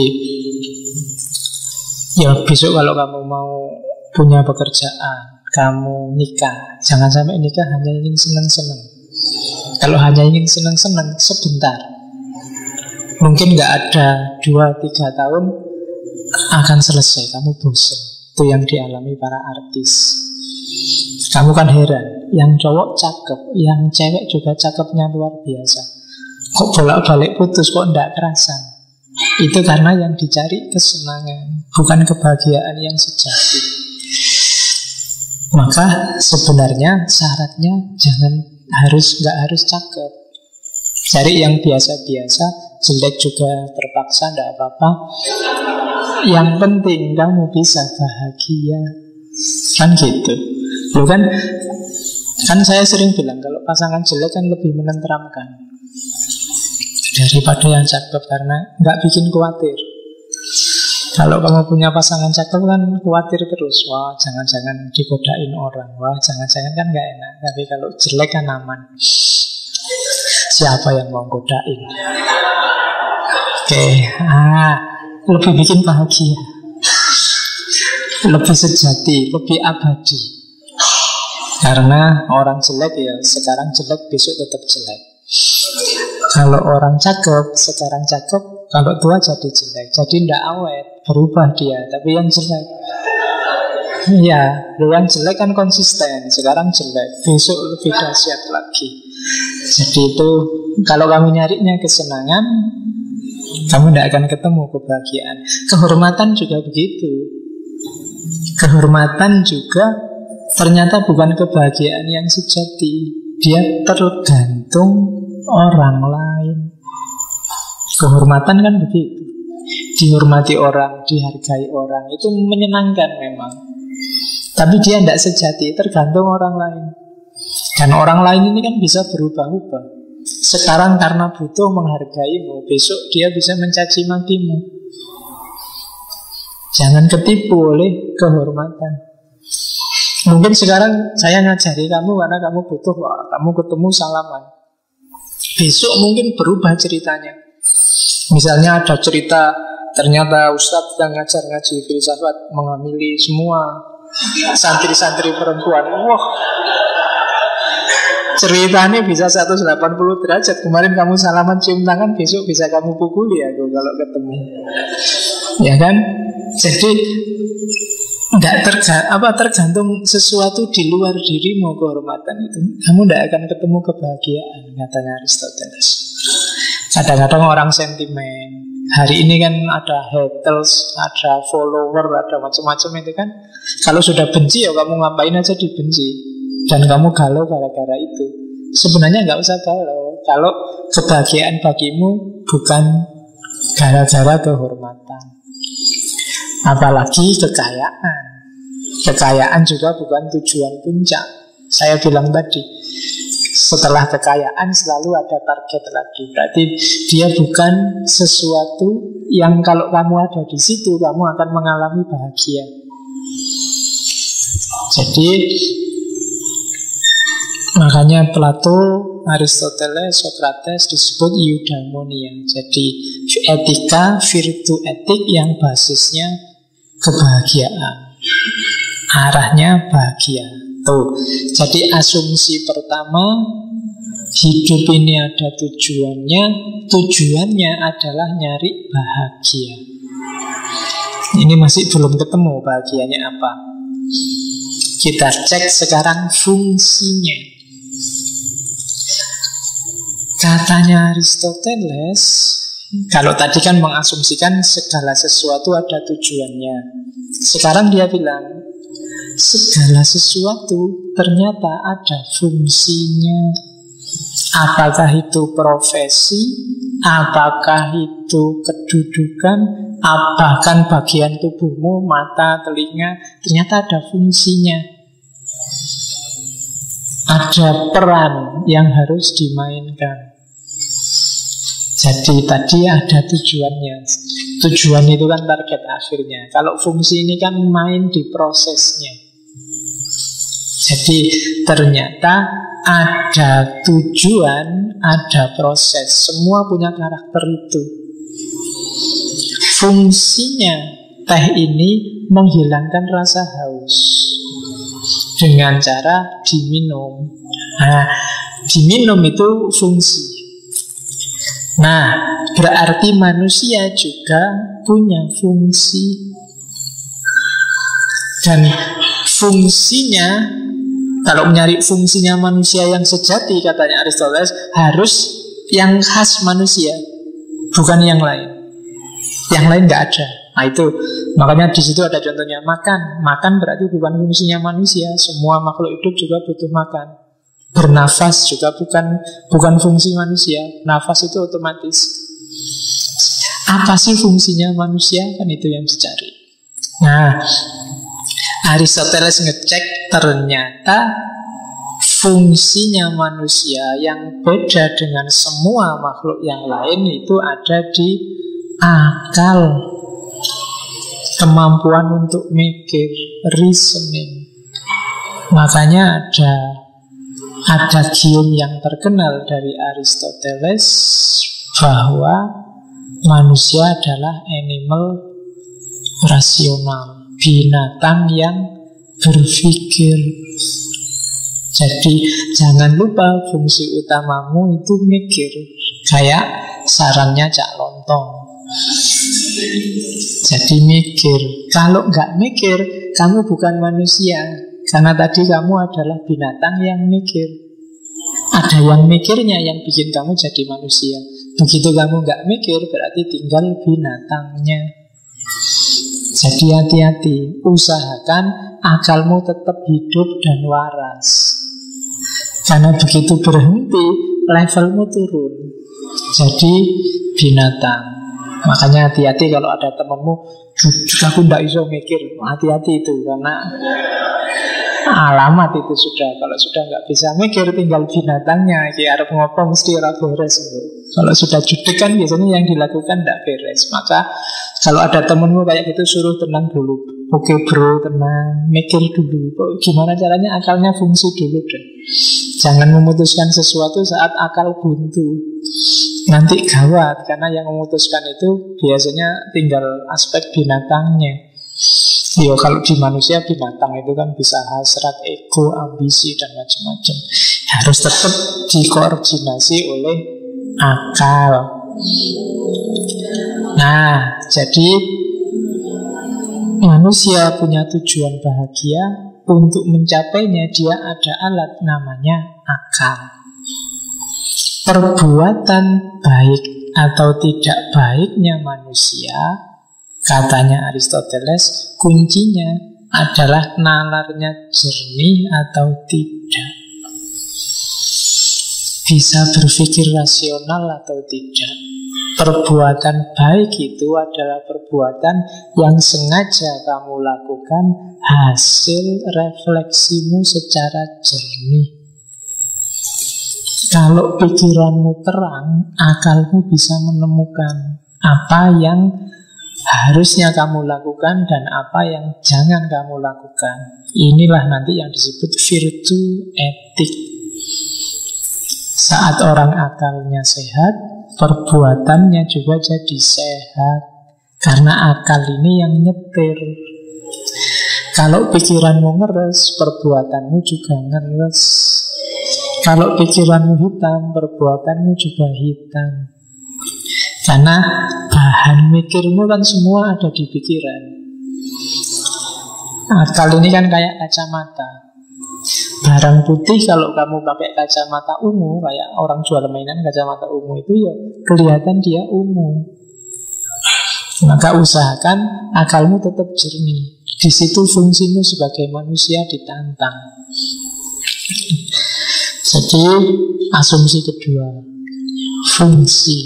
Speaker 1: ya besok kalau kamu mau punya pekerjaan, kamu nikah, jangan sampai nikah hanya ingin senang-senang. Kalau hanya ingin senang-senang sebentar, mungkin nggak ada 2-3 tahun akan selesai, kamu bosan. Itu yang dialami para artis. Kamu kan heran, yang cowok cakep, yang cewek juga cakepnya luar biasa. Kok bolak-balik putus, kok enggak kerasa? Itu karena yang dicari kesenangan, bukan kebahagiaan yang sejati. Maka sebenarnya syaratnya nggak harus cakep. Cari yang biasa-biasa, jelek juga terpaksa, enggak apa-apa. Yang penting kamu bisa bahagia. Kan gitu. Loh kan saya sering bilang kalau pasangan jelek kan lebih menenteramkan daripada yang cakep, karena nggak bikin khawatir. Kalau kamu punya pasangan cakep kan khawatir terus. Wah, jangan-jangan digodain orang. Wah, jangan-jangan kan nggak enak. Tapi kalau jelek kan aman. Siapa yang mau godain? Oke, lebih bikin bahagia, lebih sejati, lebih abadi. Karena orang jelek ya sekarang jelek, besok tetap jelek. Kalau orang cakep, sekarang cakep, kalau tua jadi jelek. Jadi tidak awet, berubah dia. Tapi yang jelek, iya, yang jelek kan konsisten. Sekarang jelek, besok lebih dahsyat lagi. Jadi itu, kalau kamu nyarinya kesenangan, kamu tidak akan ketemu kebahagiaan. Kehormatan juga begitu. Kehormatan juga ternyata bukan kebahagiaan yang sejati. Dia tergantung orang lain. Kehormatan kan begitu. Dihormati orang, dihargai orang, itu menyenangkan memang. Tapi dia tidak sejati, tergantung orang lain. Dan orang lain ini kan bisa berubah-ubah. Sekarang karena butuh menghargaimu, besok dia bisa mencaci makimu. Jangan ketipu oleh kehormatan. Mungkin sekarang saya ngajari kamu karena kamu butuh, wah, kamu ketemu salaman. Besok mungkin berubah ceritanya. Misalnya ada cerita, ternyata Ustadz yang ngajar ngaji filsafat menghamili semua santri-santri perempuan. Wah, ceritanya bisa 180 derajat. Kemarin kamu salaman cium tangan, besok bisa kamu pukuli aku kalau ketemu. Ya kan? Jadi enggak tergantung sesuatu di luar dirimu kehormatan itu. Kamu tidak akan ketemu kebahagiaan, katanya Aristoteles. Kadang-kadang orang sentimen. Hari ini kan ada haters, ada follower, ada macam-macam itu kan. Kalau sudah benci ya kamu ngapain aja dibenci. Dan kamu galau gara-gara itu. Sebenarnya nggak usah galau. Kalau kebahagiaan bagimu bukan gara-gara kehormatan. Apalagi kekayaan. Kekayaan juga bukan tujuan puncak. Saya bilang tadi, setelah kekayaan selalu ada target lagi. Berarti dia bukan sesuatu yang kalau kamu ada di situ kamu akan mengalami bahagia. Jadi Makanya Plato, Aristoteles, Socrates disebut eudaimonia. Jadi etika, virtu etik yang basisnya kebahagiaan, arahnya bahagia. Tuh. Jadi asumsi pertama, hidup ini ada tujuannya. Tujuannya adalah nyari bahagia. Ini masih belum ketemu bahagianya apa. Kita cek sekarang fungsinya. Katanya Aristoteles, kalau tadi kan mengasumsikan segala sesuatu ada tujuannya. Sekarang dia bilang, segala sesuatu ternyata ada fungsinya. Apakah itu profesi, apakah itu kedudukan, bahkan bagian tubuhmu, mata, telinga, ternyata ada fungsinya. Ada peran yang harus dimainkan. Jadi tadi ada tujuannya. Tujuan itu kan target akhirnya. Kalau fungsi ini kan main di prosesnya. Jadi ternyata ada tujuan, ada proses. Semua punya karakter itu. Fungsinya teh ini menghilangkan rasa haus dengan cara diminum. Nah, diminum itu fungsi. Nah, berarti manusia juga punya fungsi. Dan fungsinya, kalau mencari fungsinya manusia yang sejati, katanya Aristoteles, harus yang khas manusia, bukan yang lain. Yang lain nggak ada. Nah itu, makanya di situ ada contohnya makan. Makan berarti bukan fungsinya manusia. Semua makhluk hidup juga butuh makan. Bernafas juga bukan fungsi manusia. Nafas itu otomatis. Apa sih fungsinya manusia? Kan itu yang dicari. Nah, Aristoteles ngecek ternyata fungsinya manusia yang beda dengan semua makhluk yang lain itu ada di akal. Kemampuan untuk mikir, reasoning. Makanya ada gium yang terkenal dari Aristoteles bahwa manusia adalah animal rasional, binatang yang berpikir. Jadi jangan lupa fungsi utamamu itu mikir. Kayak sarannya Cak Lontong. Jadi mikir. Kalau nggak mikir, kamu bukan manusia. Karena tadi kamu adalah binatang yang mikir. Ada yang mikirnya yang bikin kamu jadi manusia. Begitu kamu nggak mikir, berarti tinggal binatangnya. Jadi hati-hati. Usahakan akalmu tetap hidup dan waras. Karena begitu berhenti, levelmu turun. Jadi binatang. Makanya hati-hati kalau ada temanmu, aku ndak iso mikir. Hati-hati itu, karena alamat itu sudah. Kalau sudah nggak bisa mikir, tinggal binatangnya. Arep ngopo mesti ora beres. Kalau sudah jutek kan biasanya yang dilakukan ndak beres. Maka kalau ada temenmu kayak gitu, suruh tenang dulu. Oke bro, tenang, mikir dulu. Gimana caranya akalnya fungsi dulu deh. Jangan memutuskan sesuatu saat akal buntu. Nanti gawat, karena yang memutuskan itu biasanya tinggal aspek binatangnya. Yo, kalau di manusia binatang itu kan bisa hasrat, ego, ambisi, dan macam-macam. Harus tetap dikoordinasi oleh akal. Nah, jadi manusia punya tujuan bahagia. Untuk mencapainya dia ada alat namanya akal. Perbuatan baik atau tidak baiknya manusia, katanya Aristoteles, kuncinya adalah nalarnya jernih atau tidak. Bisa berpikir rasional atau tidak. Perbuatan baik itu adalah perbuatan yang sengaja kamu lakukan hasil refleksimu secara jernih. Kalau pikiranmu terang, akalmu bisa menemukan apa yang harusnya kamu lakukan dan apa yang jangan kamu lakukan. Inilah nanti yang disebut virtu etik. Saat orang akalnya sehat, perbuatannya juga jadi sehat. Karena akal ini yang nyetir. Kalau pikiranmu ngeres, perbuatanmu juga ngeres. Kalau pikiranmu hitam, perbuatanmu juga hitam. Karena bahan mikirmu kan semua ada di pikiran. Akal ini kan kayak kacamata. Barang putih kalau kamu pakai kacamata ungu, kayak orang jual mainan kacamata ungu itu ya kelihatan dia ungu. Maka usahakan akalmu tetap jernih. Di situ fungsimu sebagai manusia ditantang. Jadi asumsi kedua, fungsi.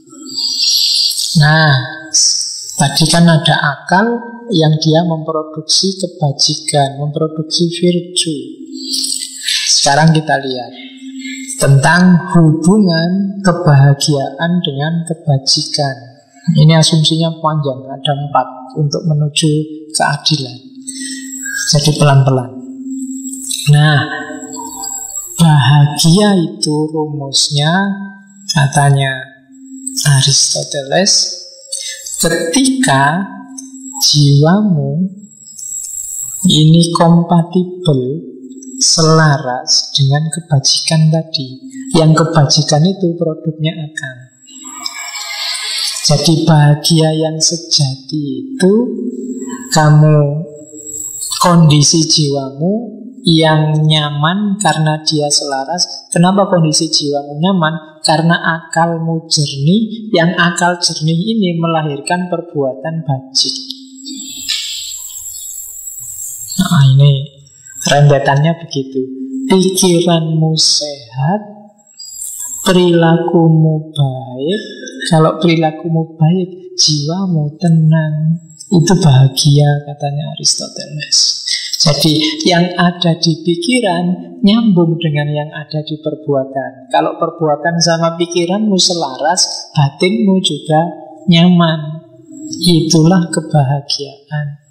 Speaker 1: Nah, tadi kan ada akal yang dia memproduksi kebajikan, memproduksi virtue. Sekarang kita lihat tentang hubungan kebahagiaan dengan kebajikan. Ini asumsinya panjang, ada 4 untuk menuju keadilan. Jadi pelan-pelan. Nah, bahagia itu rumusnya, katanya Aristoteles, ketika jiwamu ini kompatibel, selaras dengan kebajikan tadi. Yang kebajikan itu produknya akal. Jadi bahagia yang sejati itu kamu, kondisi jiwamu yang nyaman karena dia selaras. Kenapa kondisi jiwamu nyaman? Karena akalmu jernih. Yang akal jernih ini melahirkan perbuatan bajik. Nah, ini rentetannya begitu. Pikiranmu sehat, perilakumu baik. Kalau perilakumu baik, jiwamu tenang. Itu bahagia, katanya Aristoteles. Jadi yang ada di pikiran nyambung dengan yang ada di perbuatan. Kalau perbuatan sama pikiranmu selaras, batinmu juga nyaman. Itulah kebahagiaan.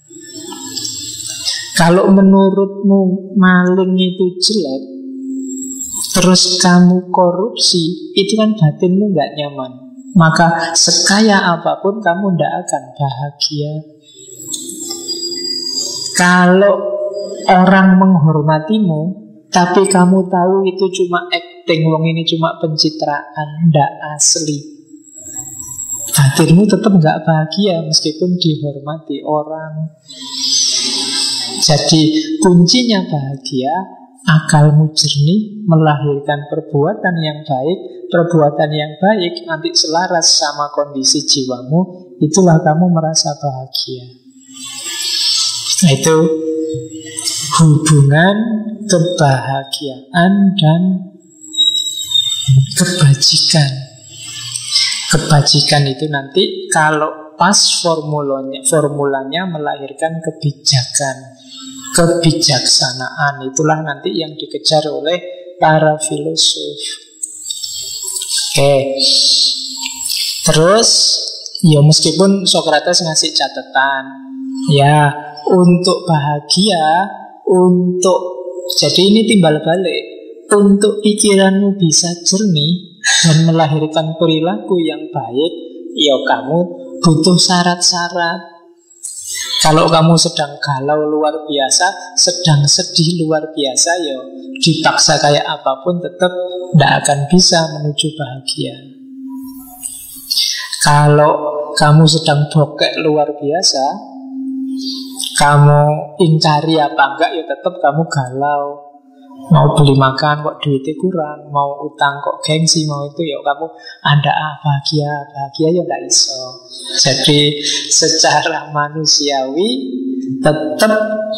Speaker 1: Kalau menurutmu maling itu jelek, terus kamu korupsi, itu kan batinmu gak nyaman. Maka sekaya apapun kamu tidak akan bahagia. Kalau orang menghormatimu, tapi kamu tahu itu cuma acting, wong ini cuma pencitraan, tidak asli, batinmu tetap gak bahagia meskipun dihormati orang. Jadi kuncinya bahagia, akalmu jernih, melahirkan perbuatan yang baik. Perbuatan yang baik nanti selaras sama kondisi jiwamu. Itulah kamu merasa bahagia. Nah, itu hubungan kebahagiaan dan kebajikan. Kebajikan itu nanti kalau pas formulanya melahirkan kebijakan, kebijaksanaan. Itulah nanti yang dikejar oleh para filosof. Oke. Terus ya meskipun Socrates ngasih catatan, ya untuk bahagia, untuk, jadi ini timbal balik, untuk pikiranmu bisa jernih dan melahirkan perilaku yang baik, ya kamu butuh syarat-syarat. Kalau kamu sedang galau luar biasa, sedang sedih luar biasa, ya dipaksa kayak apapun tetap tidak akan bisa menuju bahagia. Kalau kamu sedang bokek luar biasa, kamu ingkari apa enggak, ya tetap kamu galau. Mau beli makan kok duitnya kurang, mau utang kok gengsi, mau itu, ya kamu anda bahagia ya tidak iso. Jadi secara manusiawi tetap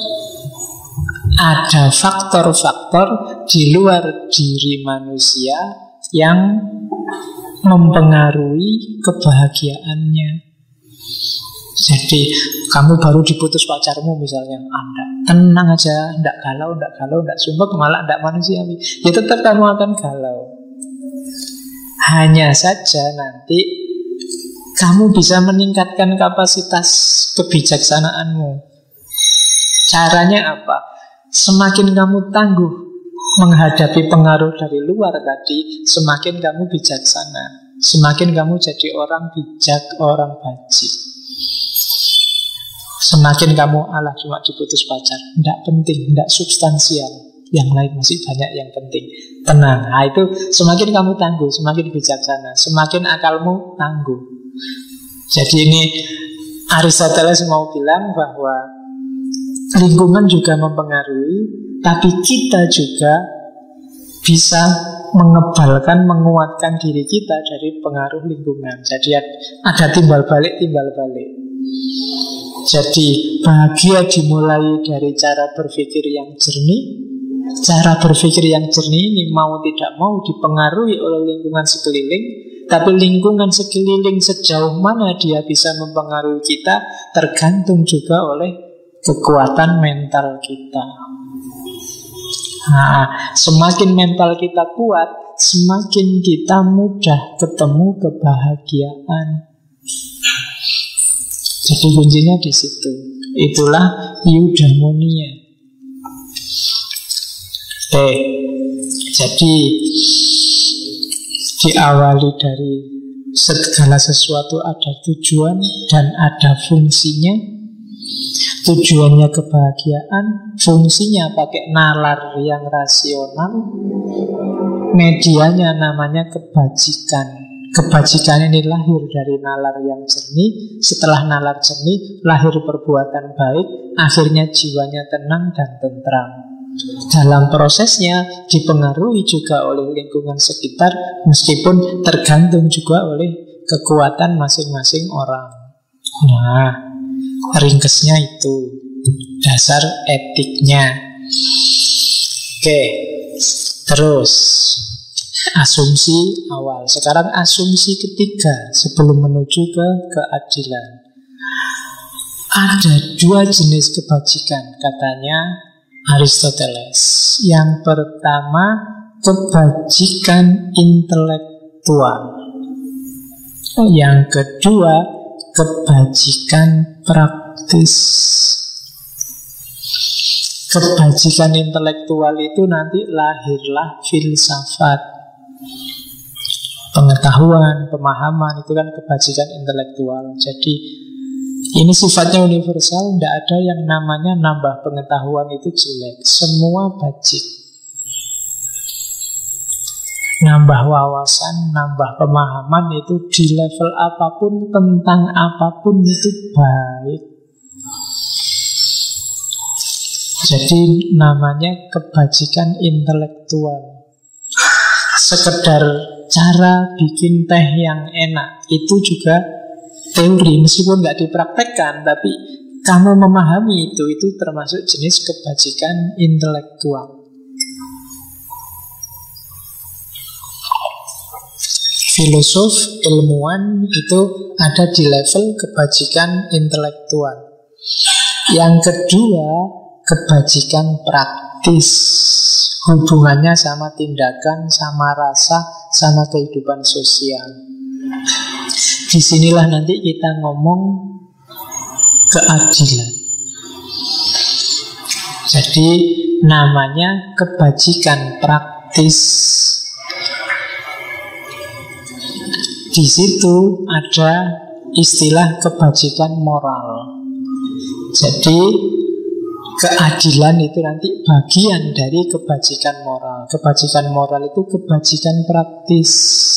Speaker 1: ada faktor-faktor di luar diri manusia yang mempengaruhi kebahagiaannya. Jadi kamu baru diputus pacarmu misalnya, Anda tenang aja, ndak galau, ndak sumpah, malah ndak manusiawi. Ya tetap kamu akan galau. Hanya saja nanti kamu bisa meningkatkan kapasitas kebijaksanaanmu. Caranya apa? Semakin kamu tangguh menghadapi pengaruh dari luar tadi, semakin kamu bijaksana, semakin kamu jadi orang bijak, orang baji. Semakin kamu alah cuma diputus pacar, tidak penting, tidak substansial, yang lain masih banyak yang penting. Tenang, nah itu semakin kamu tangguh, semakin bijaksana, semakin akalmu tangguh. Jadi ini Aristoteles mau bilang bahwa lingkungan juga mempengaruhi, tapi kita juga bisa mengebalkan, menguatkan diri kita dari pengaruh lingkungan. Jadi ada timbal balik, timbal balik. Jadi bahagia dimulai dari cara berpikir yang jernih. Cara berpikir yang jernih ini mau tidak mau dipengaruhi oleh lingkungan sekeliling. Tapi lingkungan sekeliling sejauh mana dia bisa mempengaruhi kita tergantung juga oleh kekuatan mental kita. Nah, semakin mental kita kuat, semakin kita mudah ketemu kebahagiaan. Jadi kuncinya di situ. Itulah eudaimonia. Oke, jadi diawali dari segala sesuatu ada tujuan dan ada fungsinya. Tujuannya kebahagiaan, fungsinya pakai nalar yang rasional, medianya namanya kebajikan. Kebajikan ini lahir dari nalar yang jernih. Setelah nalar jernih, lahir perbuatan baik. Akhirnya jiwanya tenang dan tentram. Dalam prosesnya dipengaruhi juga oleh lingkungan sekitar, meskipun tergantung juga oleh kekuatan masing-masing orang. Nah, ringkesnya itu dasar etiknya. Oke, terus asumsi awal. Sekarang asumsi ketiga sebelum menuju ke keadilan. Ada dua jenis kebajikan, katanya Aristoteles. Yang pertama, kebajikan intelektual. Yang kedua, kebajikan praktis. Kebajikan intelektual itu nanti lahirlah filsafat, pengetahuan, pemahaman, itu kan kebajikan intelektual. Jadi ini sifatnya universal, tidak ada yang namanya nambah pengetahuan itu jelek. Semua bajik. Nambah wawasan, nambah pemahaman itu di level apapun, tentang apapun itu baik. Jadi namanya kebajikan intelektual. Sekedar cara bikin teh yang enak itu juga teori, meskipun nggak dipraktekkan, tapi kamu memahami itu termasuk jenis kebajikan intelektual. Filosof, ilmuwan itu ada di level kebajikan intelektual. Yang kedua, kebajikan praktis. Hubungannya sama tindakan, sama rasa, sama kehidupan sosial. Disinilah nanti kita ngomong keadilan. Jadi namanya kebajikan praktis. Di situ ada istilah kebajikan moral. Jadi keadilan itu nanti bagian dari kebajikan moral. Kebajikan moral itu kebajikan praktis,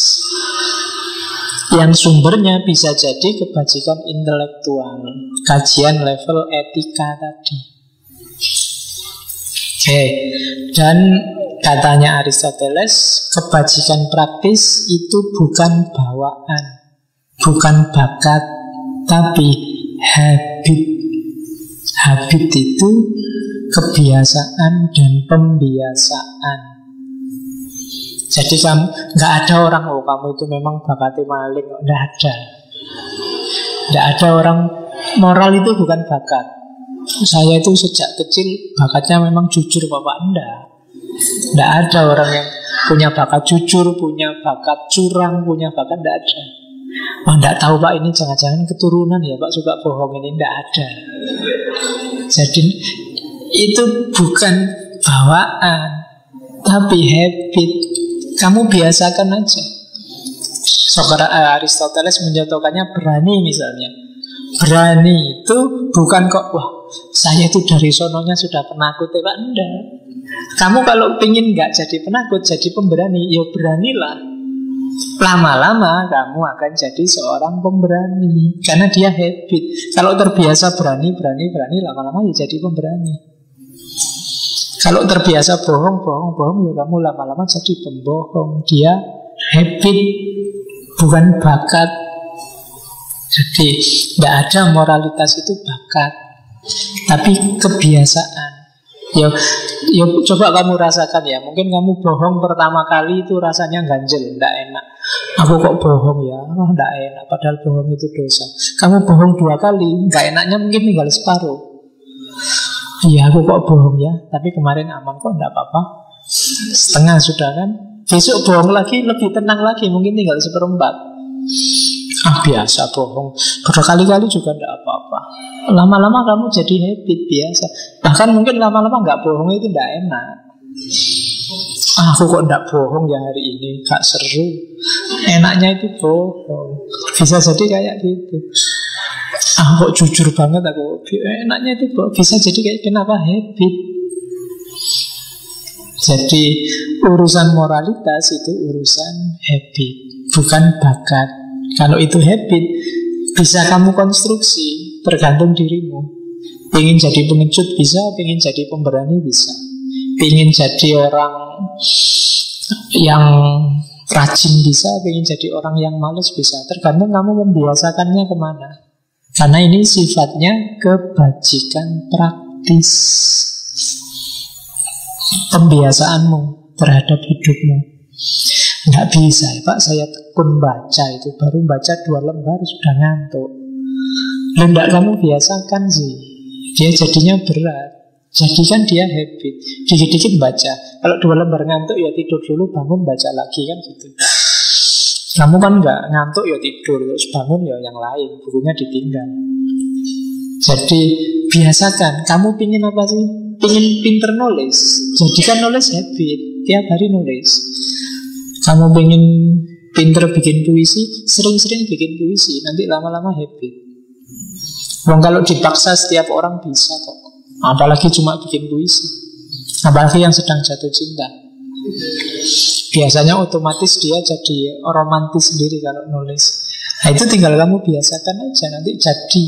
Speaker 1: yang sumbernya bisa jadi kebajikan intelektual, kajian level etika tadi. Oke, dan katanya Aristoteles, kebajikan praktis itu bukan bawaan, bukan bakat, tapi habit. Habit itu kebiasaan dan pembiasaan. Jadi kamu nggak ada orang, oh kamu itu memang bakatnya maling, nggak ada. Nggak ada orang. Moral itu bukan bakat. Saya itu sejak kecil bakatnya memang jujur, bapak enggak. Nggak ada orang yang punya bakat jujur, punya bakat curang, punya bakat, nggak ada. Oh, enggak tahu Pak, ini jangan-jangan keturunan ya Pak suka bohong, ini enggak ada. Jadi itu bukan bawaan, Tapi habit kamu biasakan aja. Aristoteles mencontohkannya berani misalnya. Berani itu bukan kok, wah saya itu dari sononya sudah penakut ya Pak. Enggak. Kamu kalau ingin gak jadi penakut, jadi pemberani, ya beranilah. Lama-lama kamu akan jadi seorang pemberani. Karena dia habit. Kalau terbiasa berani, lama-lama ya jadi pemberani. Kalau terbiasa bohong, ya kamu lama-lama jadi pembohong. Dia habit, bukan bakat. Jadi tidak ada moralitas itu bakat, tapi kebiasaan. Ya coba kamu rasakan ya. Mungkin kamu bohong pertama kali itu rasanya ganjel, tidak enak. Aku kok bohong ya, tidak enak. Padahal bohong itu dosa. Kamu bohong 2 kali, nggak enaknya mungkin tinggal separuh. Iya aku kok bohong ya, tapi kemarin aman kok, tidak apa-apa. Setengah sudah kan. Besok bohong lagi, lebih tenang lagi, mungkin tinggal 1/4. Biasa bohong berkali-kali juga tidak apa-apa. Lama-lama kamu jadi habit biasa. Bahkan mungkin lama-lama nggak bohong itu tidak enak. Aku kok tidak bohong ya hari ini, gak seru. Enaknya itu bohong. Bisa jadi kayak gitu. Kok jujur banget aku. Enaknya itu bohong. Bisa jadi kayak kenapa habit. Jadi urusan moralitas itu urusan habit, bukan bakat. Kalau itu habit, bisa kamu konstruksi, tergantung dirimu. Pengen jadi pengecut bisa, pengen jadi pemberani bisa. Pengen jadi orang yang rajin bisa, pengen jadi orang yang malas bisa. Tergantung kamu membiasakannya kemana. Karena ini sifatnya kebajikan praktis. Pembiasaanmu terhadap hidupmu. Nggak bisa ya Pak, saya tekun baca itu, baru baca 2 lembar sudah ngantuk. Nggak, kamu biasakan sih, dia jadinya berat. Jadikan dia habit, dikit-dikit baca. Kalau 2 lembar ngantuk ya tidur dulu, bangun baca lagi kan gitu. Kamu kan nggak ngantuk ya tidur, terus bangun ya yang lain, bukunya ditinggal. Jadi biasakan. Kamu pingin apa sih? Pingin pinter nulis, jadikan nulis habit, tiap hari nulis. Kamu pengen pinter bikin puisi, sering-sering bikin puisi, nanti lama-lama habit. Kalau dipaksa setiap orang bisa kok. Apalagi cuma bikin puisi. Apalagi yang sedang jatuh cinta. Biasanya otomatis dia jadi romantis sendiri kalau nulis. Nah itu tinggal kamu biasakan aja, nanti jadi.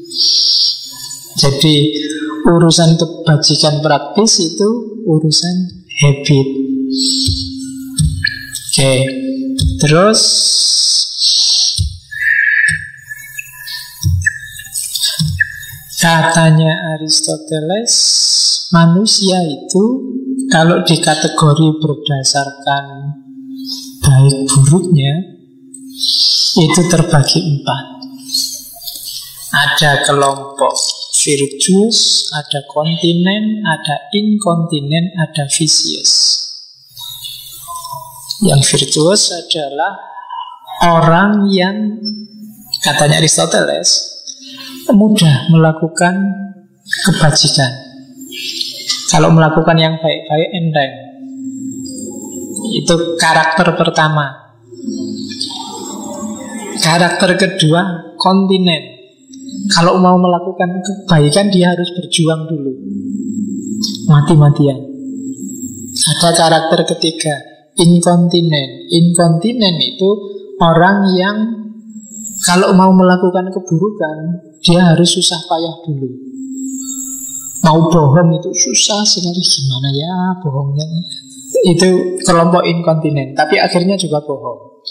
Speaker 1: Jadi urusan kebajikan praktis itu urusan habit. Oke, terus katanya Aristoteles, manusia itu kalau dikategori berdasarkan baik buruknya itu terbagi 4. Ada kelompok virtuous, ada kontinen, ada inkontinen, ada vicious. Yang virtuous adalah orang yang, katanya Aristoteles, mudah melakukan kebajikan. Kalau melakukan yang baik-baik, enteng. Itu karakter pertama. Karakter kedua, kontinen. Kalau mau melakukan kebaikan, dia harus berjuang dulu, mati-matian. Ada karakter ketiga, inkontinen. Inkontinen itu orang yang kalau mau melakukan keburukan, dia harus susah payah dulu. Mau bohong itu susah sekali. Gimana ya bohongnya? Itu kelompok inkontinen, tapi akhirnya juga bohong.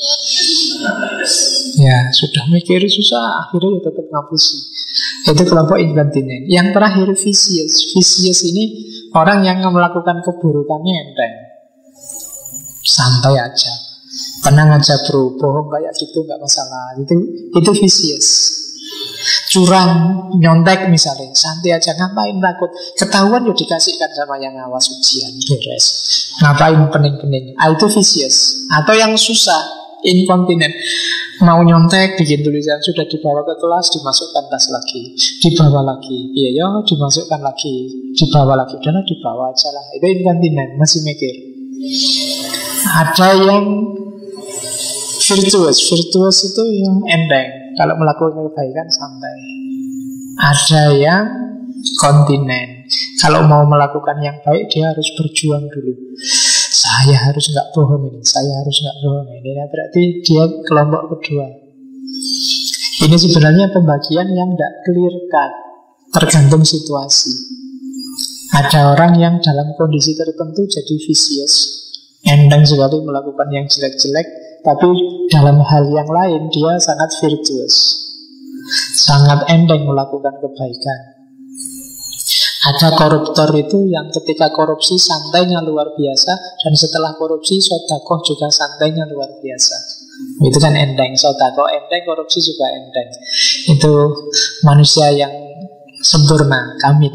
Speaker 1: Ya sudah mikir susah, akhirnya tetap ngapusi. Itu kelompok inkontinen. Yang terakhir vicious. Vicious ini orang yang melakukan keburukannya enteng, santai aja, tenang aja bro, bohong kayak gitu nggak masalah. Itu vicious. Curang, nyontek misalnya, santai aja, ngapain takut? Ketahuan ya dikasihkan sama yang ngawas ujian, beres. Ngapain pening-pening? Itu vicious. Atau yang susah, inkontinen. Mau nyontek, bikin tulisan, sudah dibawa ke kelas, dimasukkan tas lagi, dibawa lagi, iya ya, dimasukkan lagi, dibawa lagi, udah dibawa aja lah. Itu inkontinen, masih mikir. Ada yang virtuous. Virtuous itu yang ending. Kalau melakukan kebaikan santai. Ada yang kontinen. Kalau mau melakukan yang baik, dia harus berjuang dulu. Saya harus nggak bohong ini, saya harus nggak bohong ini. Nah, berarti dia kelompok kedua. Ini sebenarnya pembagian yang tidak clear cut, tergantung situasi. Ada orang yang dalam kondisi tertentu jadi vicious, endang sekali melakukan yang jelek-jelek, tapi dalam hal yang lain dia sangat virtuous, sangat endang melakukan kebaikan. Ada koruptor itu yang ketika korupsi santainya luar biasa, dan setelah korupsi sedekah juga santainya luar biasa. Itu kan endang, sedekah endang, korupsi juga endang. Itu manusia yang sempurna, kamil.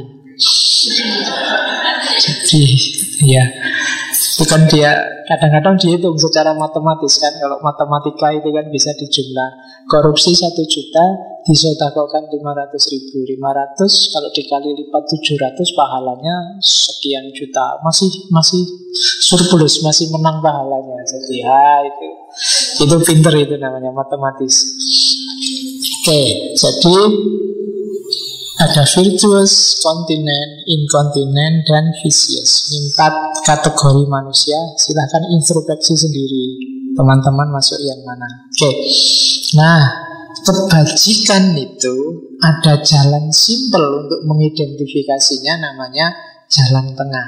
Speaker 1: Jadi ya, itu kan dia kadang-kadang dihitung secara matematis kan. Kalau matematika itu kan bisa dijumlah. Korupsi 1 juta disedekahkan 500.000. 500 kalau dikali lipat 700 pahalanya sekian juta. Masih surplus, masih menang pahalanya. Jadi itu pinter, itu namanya matematis. Oke, jadi ada virtuous, continent, incontinent, dan vicious. 4 kategori manusia. Silahkan introspeksi sendiri, teman-teman masuk yang mana. Oke. Nah, kebajikan itu ada jalan simpel untuk mengidentifikasinya, namanya jalan tengah.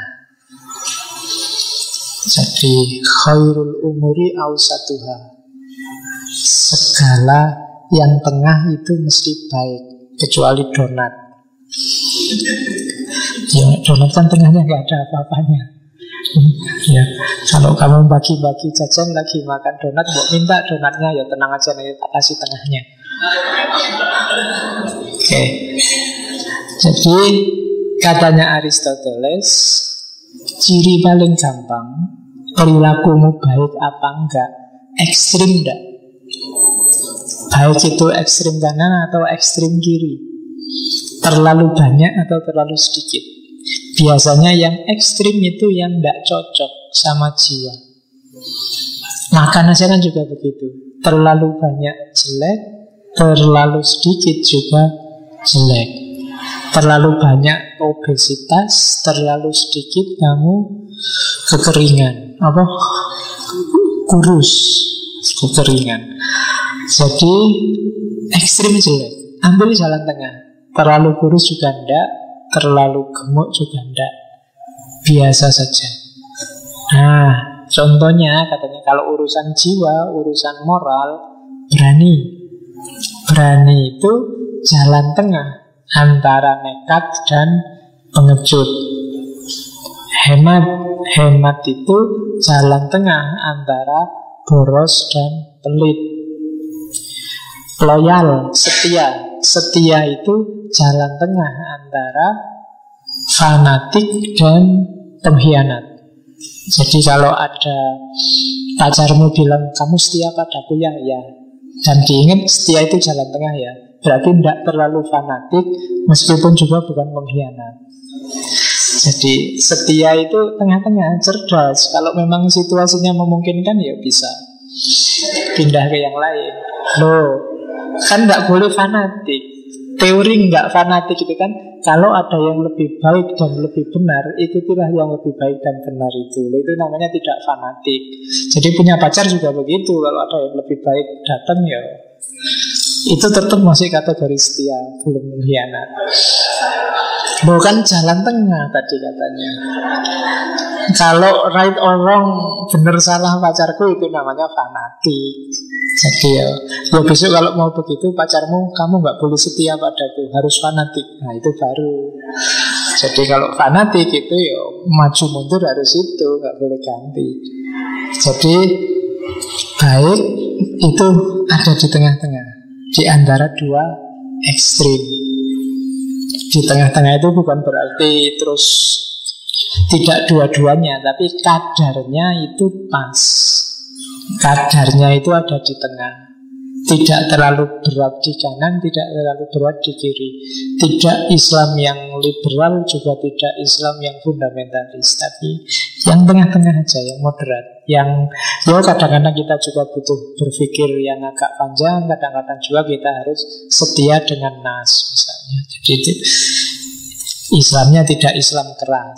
Speaker 1: Jadi khairul umuri awsatuha. Segala yang tengah itu mesti baik, kecuali donat. Ya, donat kan tengahnya nggak ada apa-apanya. Ya, kalau kamu bagi-bagi jajan lagi makan donat, mau minta donatnya, ya tenang aja, nanti tak kasih tengahnya. Oke. Jadi katanya Aristoteles, ciri paling gampang perilakumu baik apa enggak, ekstrim enggak. Baik itu ekstrim kanan atau ekstrim kiri, terlalu banyak atau terlalu sedikit. Biasanya yang ekstrim itu yang tidak cocok sama jiwa. Makan aja kan juga begitu. Terlalu banyak jelek, terlalu sedikit juga jelek. Terlalu banyak obesitas, terlalu sedikit kamu kekeringan. Kurus, kekeringan. Jadi ekstrim jelek, ambil jalan tengah. Terlalu kurus juga enggak, terlalu gemuk juga enggak, biasa saja. Nah, contohnya katanya kalau urusan jiwa, urusan moral, berani. Berani itu jalan tengah antara nekat dan pengecut. Hemat itu jalan tengah antara boros dan pelit. Loyal, setia. Setia itu jalan tengah antara fanatik dan pengkhianat. Jadi kalau ada pacarmu bilang kamu setia padaku ya, dan diingat setia itu jalan tengah ya, berarti tidak terlalu fanatik meskipun juga bukan pengkhianat. Jadi setia itu tengah-tengah, cerdas. Kalau memang situasinya memungkinkan ya bisa pindah ke yang lain. Loh, kan tidak boleh fanatik. Teori nggak fanatik itu kan, kalau ada yang lebih baik dan lebih benar, ikutilah yang lebih baik dan benar itu. Itu namanya tidak fanatik. Jadi punya pacar juga begitu. Kalau ada yang lebih baik datang ya, itu tetap masih kategori setia, belum mengkhianat. Bukan jalan tengah tadi katanya. Kalau right or wrong, benar salah pacarku, itu namanya fanatik. Jadi ya besok kalau mau begitu pacarmu, kamu nggak boleh setia padaku, harus fanatik. Nah itu baru. Jadi kalau fanatik itu ya maju mundur harus itu, nggak boleh ganti. Jadi baik itu ada di tengah-tengah, di antara dua ekstrim. Di tengah-tengah itu bukan berarti terus tidak dua-duanya, tapi kadarnya itu pas. Kadarnya itu ada di tengah. Tidak terlalu berat di kanan, tidak terlalu berat di kiri. Tidak Islam yang liberal, juga tidak Islam yang fundamentalis, tapi yang tengah-tengah aja, yang moderat. Yang kadang-kadang kita juga butuh berpikir yang agak panjang, kadang-kadang juga kita harus setia dengan nas misalnya. Jadi itu Islamnya tidak Islam keras.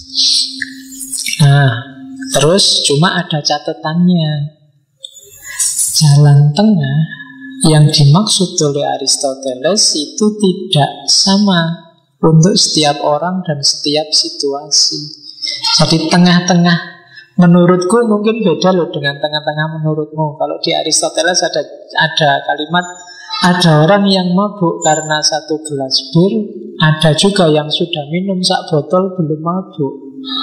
Speaker 1: Nah, terus cuma ada catatannya. Jalan tengah yang dimaksud oleh Aristoteles itu tidak sama untuk setiap orang dan setiap situasi. Jadi tengah-tengah menurutku mungkin beda loh dengan tengah-tengah menurutmu. Kalau di Aristoteles ada kalimat, ada orang yang mabuk karena satu gelas bir, ada juga yang sudah minum sak botol belum mabuk.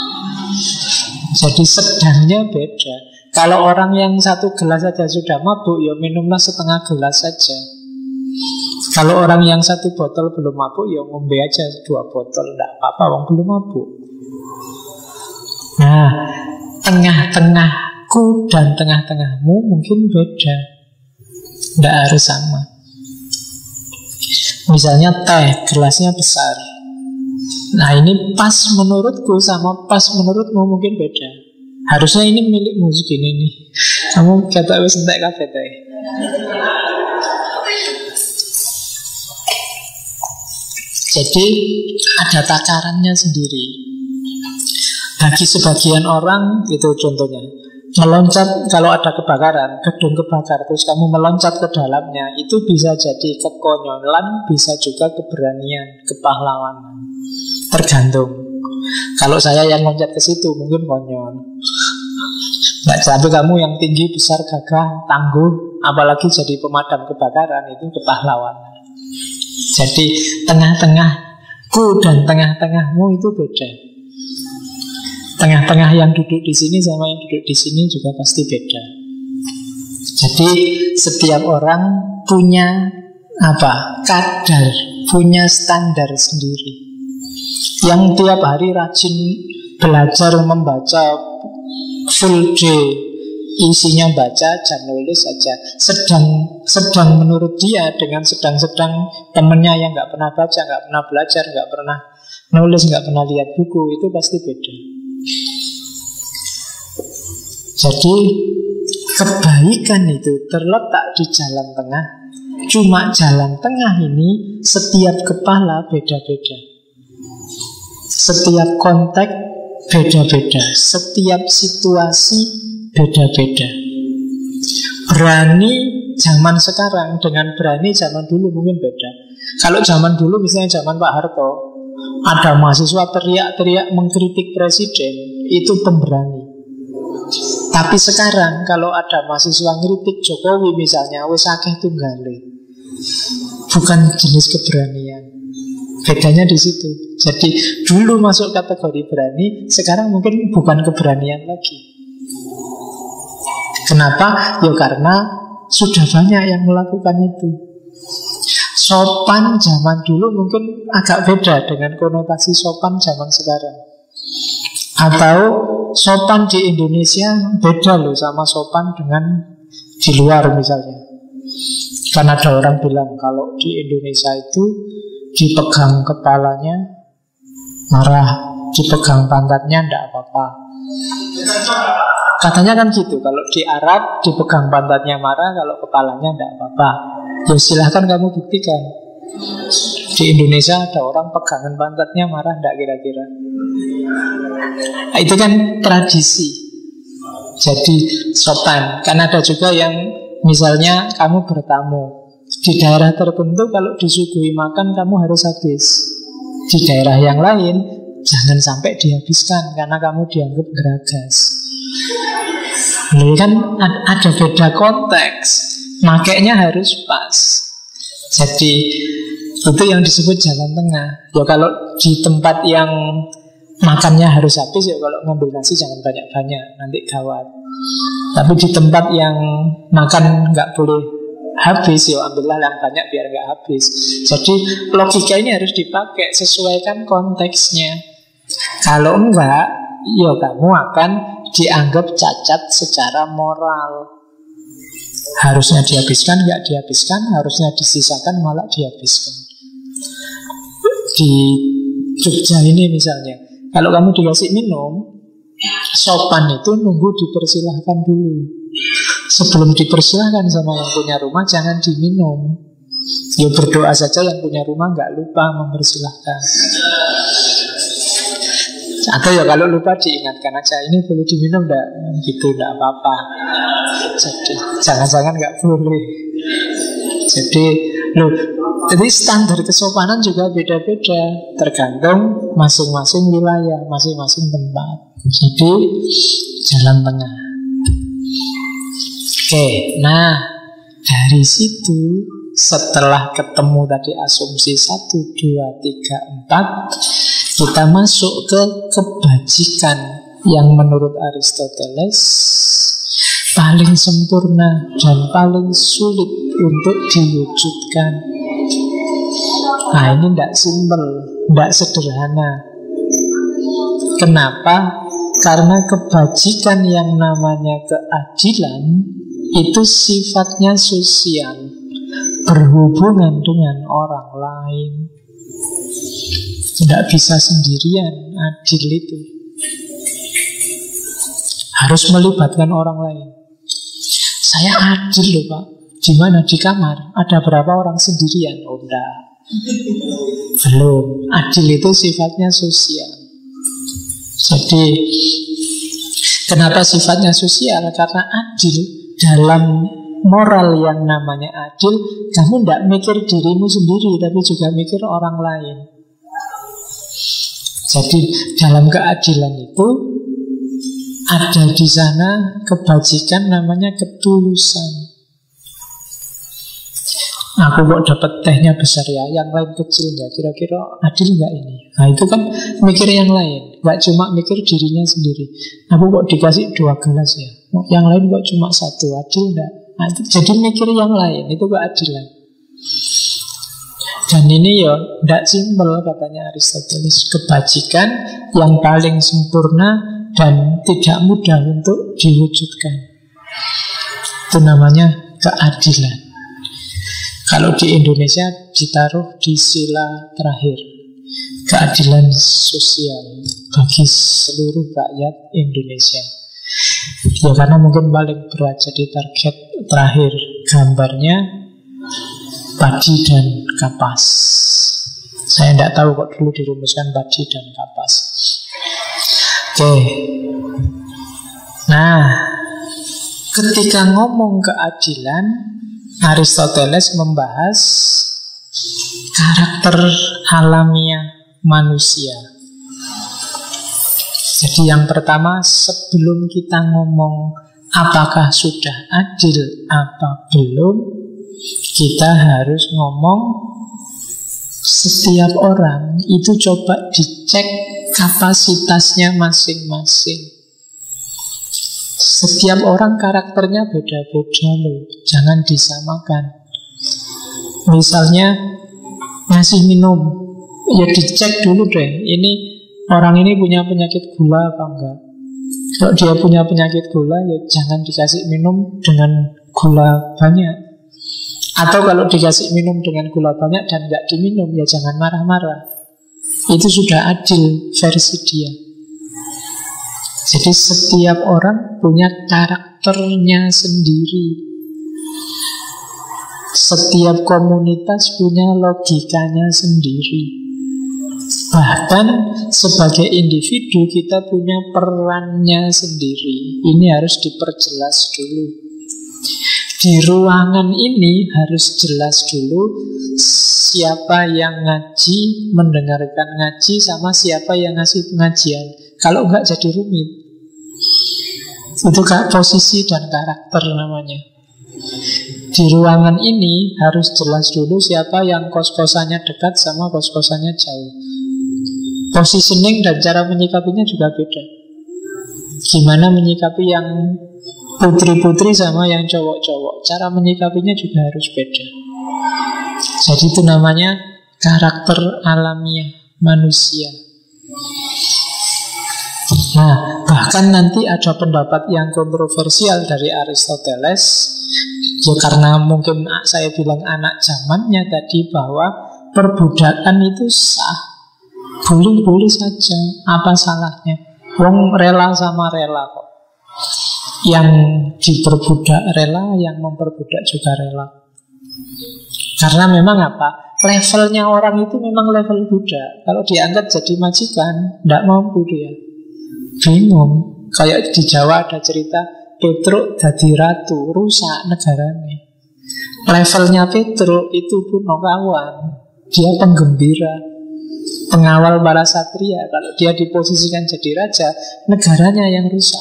Speaker 1: Jadi sedangnya beda. Kalau orang yang satu gelas saja sudah mabuk, ya minumlah setengah gelas saja. Kalau orang yang satu botol belum mabuk, ya ngombe aja 2 botol, tidak apa-apa, orang belum mabuk. Nah, tengah-tengahku dan tengah-tengahmu mungkin beda, tidak harus sama. Misalnya teh, gelasnya besar. Nah ini pas menurutku sama pas menurutmu mungkin beda. Harusnya ini milikmu segini nih. Kamu kata wis entek kabeh teh. Jadi ada takarannya sendiri. Bagi sebagian orang itu contohnya meloncat, kalau ada kebakaran, gedung kebakar, terus kamu meloncat ke dalamnya, itu bisa jadi kekonyolan, bisa juga keberanian, kepahlawanan. Tergantung. Kalau saya yang loncat ke situ mungkin konyol. Nggak sampai kamu yang tinggi, besar, gagah, tangguh, apalagi jadi pemadam kebakaran, itu kepahlawanan. Jadi tengah-tengahku dan tengah-tengahmu itu beda. Tengah-tengah yang duduk di sini sama yang duduk di sini juga pasti beda. Jadi setiap orang punya kadar, punya standar sendiri. Yang tiap hari rajin belajar membaca full day, isinya baca, jangan nulis saja. Sedang menurut dia dengan sedang temennya yang nggak pernah baca, nggak pernah belajar, nggak pernah nulis, nggak pernah lihat buku, itu pasti beda. Jadi kebaikan itu terletak di jalan tengah. Cuma jalan tengah ini setiap kepala beda-beda. Setiap konteks beda-beda. Setiap situasi beda-beda. Berani zaman sekarang dengan berani zaman dulu mungkin beda. Kalau zaman dulu misalnya zaman Pak Harto, ada mahasiswa teriak-teriak mengkritik presiden, itu pemberani. Tapi sekarang kalau ada mahasiswa ngeritik Jokowi misalnya, wis akeh tunggale. Bukan jenis keberanian. Bedanya di situ. Jadi dulu masuk kategori berani, sekarang mungkin bukan keberanian lagi. Kenapa? Ya karena sudah banyak yang melakukan itu. Sopan zaman dulu mungkin agak beda dengan konotasi sopan zaman sekarang. Atau sopan di Indonesia beda loh sama sopan dengan di luar misalnya. Kan ada orang bilang kalau di Indonesia itu dipegang kepalanya marah, dipegang pantatnya tidak apa-apa. Katanya kan gitu. Kalau di Arab dipegang pantatnya marah, kalau kepalanya tidak apa-apa. Ya silahkan kamu buktikan. Di Indonesia ada orang pegangan pantatnya marah tidak kira-kira? Nah, itu kan tradisi. Jadi sopan. Kan ada juga yang misalnya kamu bertamu di daerah tertentu, kalau disuguhi makan kamu harus habis. Di daerah yang lain jangan sampai dihabiskan karena kamu dianggap geragas. Ini kan ada beda konteks, makanya harus pas. Jadi itu yang disebut jalan tengah. Ya kalau di tempat yang makannya harus habis, ya kalau ngambil nasi jangan banyak-banyak, nanti gawat. Tapi di tempat yang makan nggak boleh habis, ya ambillah yang banyak biar nggak habis. Jadi logika ini harus dipakai, sesuaikan konteksnya. Kalau enggak, ya kamu akan dianggap cacat secara moral. Harusnya dihabiskan, nggak dihabiskan. Harusnya disisakan, malah dihabiskan. Di Jogja ini misalnya, kalau kamu dikasih minum, sopan itu nunggu dipersilahkan dulu. Sebelum dipersilahkan sama yang punya rumah, jangan diminum. Ya berdoa saja yang punya rumah nggak lupa mempersilahkan. Atau ya kalau lupa diingatkan aja, ini boleh diminum enggak? Gitu, enggak apa-apa. Jadi jangan-jangan nggak boleh. Jadi standar kesopanan juga beda-beda, tergantung masing-masing wilayah, masing-masing tempat. Jadi jalan tengah. Oke, nah dari situ setelah ketemu tadi asumsi 1, 2, 3, 4, kita masuk ke kebajikan yang menurut Aristoteles paling sempurna dan paling sulit untuk diwujudkan. Nah ini tidak simpel, tidak sederhana. Kenapa? Karena kebajikan yang namanya keadilan itu sifatnya sosial, berhubungan dengan orang lain. Tidak bisa sendirian. Adil itu harus melibatkan orang lain. Saya adil loh Pak. Di mana? Di kamar. Ada berapa orang sendirian? Oh enggak, belum. Adil itu sifatnya sosial. Jadi kenapa sifatnya sosial? Karena adil dalam moral yang namanya adil, kamu tidak mikir dirimu sendiri, tapi juga mikir orang lain. Jadi dalam keadilan itu ada di sana kebajikan namanya ketulusan. Aku kok dapat tehnya besar ya, yang lain kecil ya, kira-kira adil nggak ini? Nah itu kan mikir yang lain, nggak cuma mikir dirinya sendiri. Aku kok dikasih 2 gelas ya, yang lain kok cuma 1, adil nggak? Nah, jadi mikir yang lain, itu keadilan. Dan ini ya tidak simpel katanya Aristoteles. Kebajikan yang paling sempurna dan tidak mudah untuk diwujudkan, itu namanya keadilan. Kalau di Indonesia ditaruh di sila terakhir, keadilan sosial bagi seluruh rakyat Indonesia. Ya karena mungkin paling berat, jadi target terakhir gambarnya padi dan kapas. Saya tidak tahu kok dulu dirumuskan padi dan kapas. Oke. Nah, ketika ngomong keadilan, Aristoteles membahas karakter alamiah manusia. Jadi yang pertama, sebelum kita ngomong apakah sudah adil apa belum, kita harus ngomong setiap orang itu coba dicek kapasitasnya masing-masing. Setiap orang karakternya beda-beda loh, jangan disamakan. Misalnya ngasih minum, ya dicek dulu deh, ini orang ini punya penyakit gula apa enggak. Kalau dia punya penyakit gula, ya jangan dikasih minum dengan gula banyak. Atau kalau dikasih minum dengan gula banyak dan enggak diminum, ya jangan marah-marah. Itu sudah adil versi dia. Jadi setiap orang punya karakternya sendiri. Setiap komunitas punya logikanya sendiri. Bahkan sebagai individu kita punya perannya sendiri. Ini harus diperjelas dulu. Di ruangan ini harus jelas dulu siapa yang ngaji, mendengarkan ngaji, sama siapa yang ngasih pengajian. Kalau enggak jadi rumit. Itu posisi dan karakter namanya. Di ruangan ini harus jelas dulu siapa yang kos-kosannya dekat sama kos-kosannya jauh. Positioning dan cara menyikapinya juga beda. Gimana menyikapi yang putri-putri sama yang cowok-cowok, cara menyikapinya juga harus beda. Jadi itu namanya karakter alamiah manusia. Nah, Bahkan nanti ada pendapat yang kontroversial dari Aristoteles, ya karena mungkin saya bilang anak zamannya tadi, bahwa perbudakan itu sah, boleh-boleh saja, apa salahnya? Wong rela sama rela kok. Yang diperbudak rela, yang memperbudak juga rela. Karena memang apa? Levelnya orang itu memang level budak. Kalau diangkat jadi majikan, tidak mampu dia. Bingung. Kayak di Jawa ada cerita Petruk jadi ratu, rusak negaranya. Levelnya Petruk itu Punakawan. Dia penggembira, pengawal para satria. Kalau dia diposisikan jadi raja, negaranya yang rusak.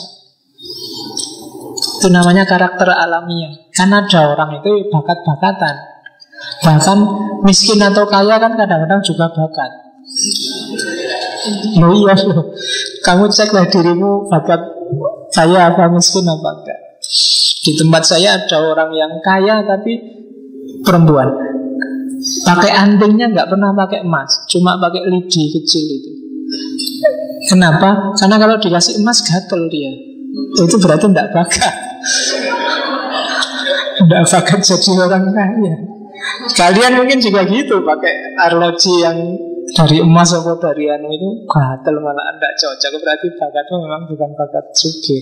Speaker 1: Itu namanya karakter alamiah. Kan ada orang itu bakat-bakatan. Bahkan miskin atau kaya kan kadang-kadang juga bakat. Loh iya loh. Kamu ceklah dirimu, bakat kaya apa miskin apa enggak. Di tempat saya ada orang yang kaya tapi perempuan. Pakai antingnya nggak pernah pakai emas, cuma pakai lidi kecil itu. Kenapa? Karena kalau dikasih emas gatel dia. Itu berarti tidak bakat. Tidak bakat jadi orang kaya. Kalian mungkin juga gitu, pakai arloji yang dari emas atau dari anu itu gatel, malah tidak cocok. Berarti bakatnya memang bukan bakat sugih.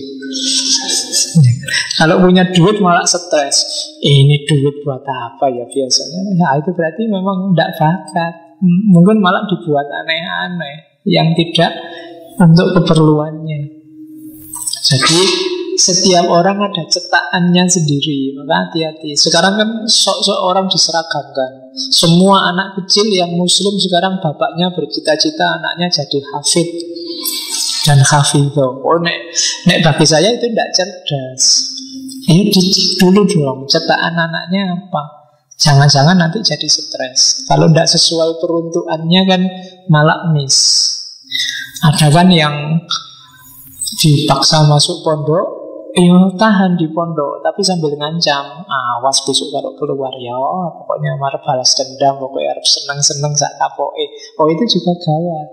Speaker 1: Kalau punya duit malah stres. Ini duit buat apa ya biasanya? Ya itu berarti memang tidak bakat. Mungkin malah dibuat aneh-aneh yang tidak untuk keperluannya. Jadi setiap orang ada cetakannya sendiri. Maka hati-hati. Sekarang kan sok-sok orang diseragamkan. Semua anak kecil yang muslim sekarang bapaknya bercita-cita anaknya jadi hafid dan hafidho. Oh, nek bagi saya itu tidak cerdas. Ini dulu dong cetakan anaknya apa. Jangan-jangan nanti jadi stres. Kalau tidak sesuai peruntukannya kan malah miss. Ada kan yang dipaksa masuk pondok, tahan di pondok, tapi sambil ngancam, awas besok kalau keluar ya, pokoknya marah balas dendam, pokoknya harus seneng-seneng sak kapoke. Oh itu juga gawat.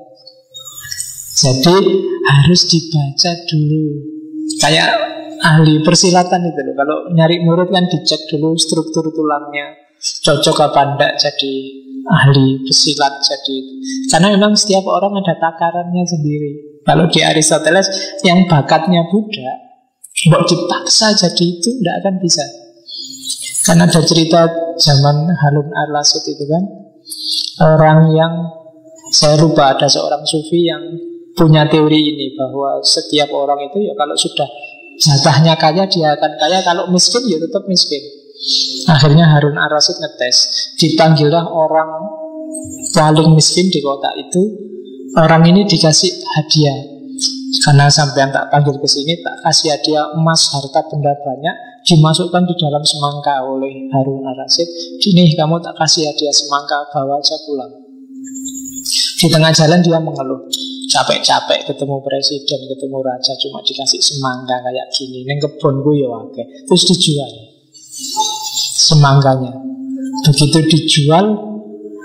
Speaker 1: Jadi harus dibaca dulu. Kayak ahli persilatan itu loh. Kalau nyari murid kan dicek dulu struktur tulangnya, cocok apa enggak jadi ahli pesilat. Jadi karena memang setiap orang ada takarannya sendiri. Kalau di Aristoteles yang bakatnya budak, mau dipaksa jadi itu tidak akan bisa. Karena ada cerita zaman Harun ar-Rasyid itu kan, orang yang saya lupa, ada seorang sufi yang punya teori ini, bahwa setiap orang itu ya kalau sudah jatahnya kaya dia akan kaya, kalau miskin ya tetap miskin. Akhirnya Harun ar-Rasyid ngetes, dipanggillah orang paling miskin di kota itu. Orang ini dikasih hadiah, karena sampean tak panggil ke sini, tak kasih hadiah emas, harta benda banyak, dimasukkan di dalam semangka oleh Harun ar-Rasyid. Ini kamu tak kasih hadiah semangka, bawa aja pulang. Di tengah jalan dia mengeluh, capek-capek ketemu presiden, ketemu raja, cuma dikasih semangka kayak gini. Neng kebonku ya oke. Terus dijual semangkanya. Begitu dijual,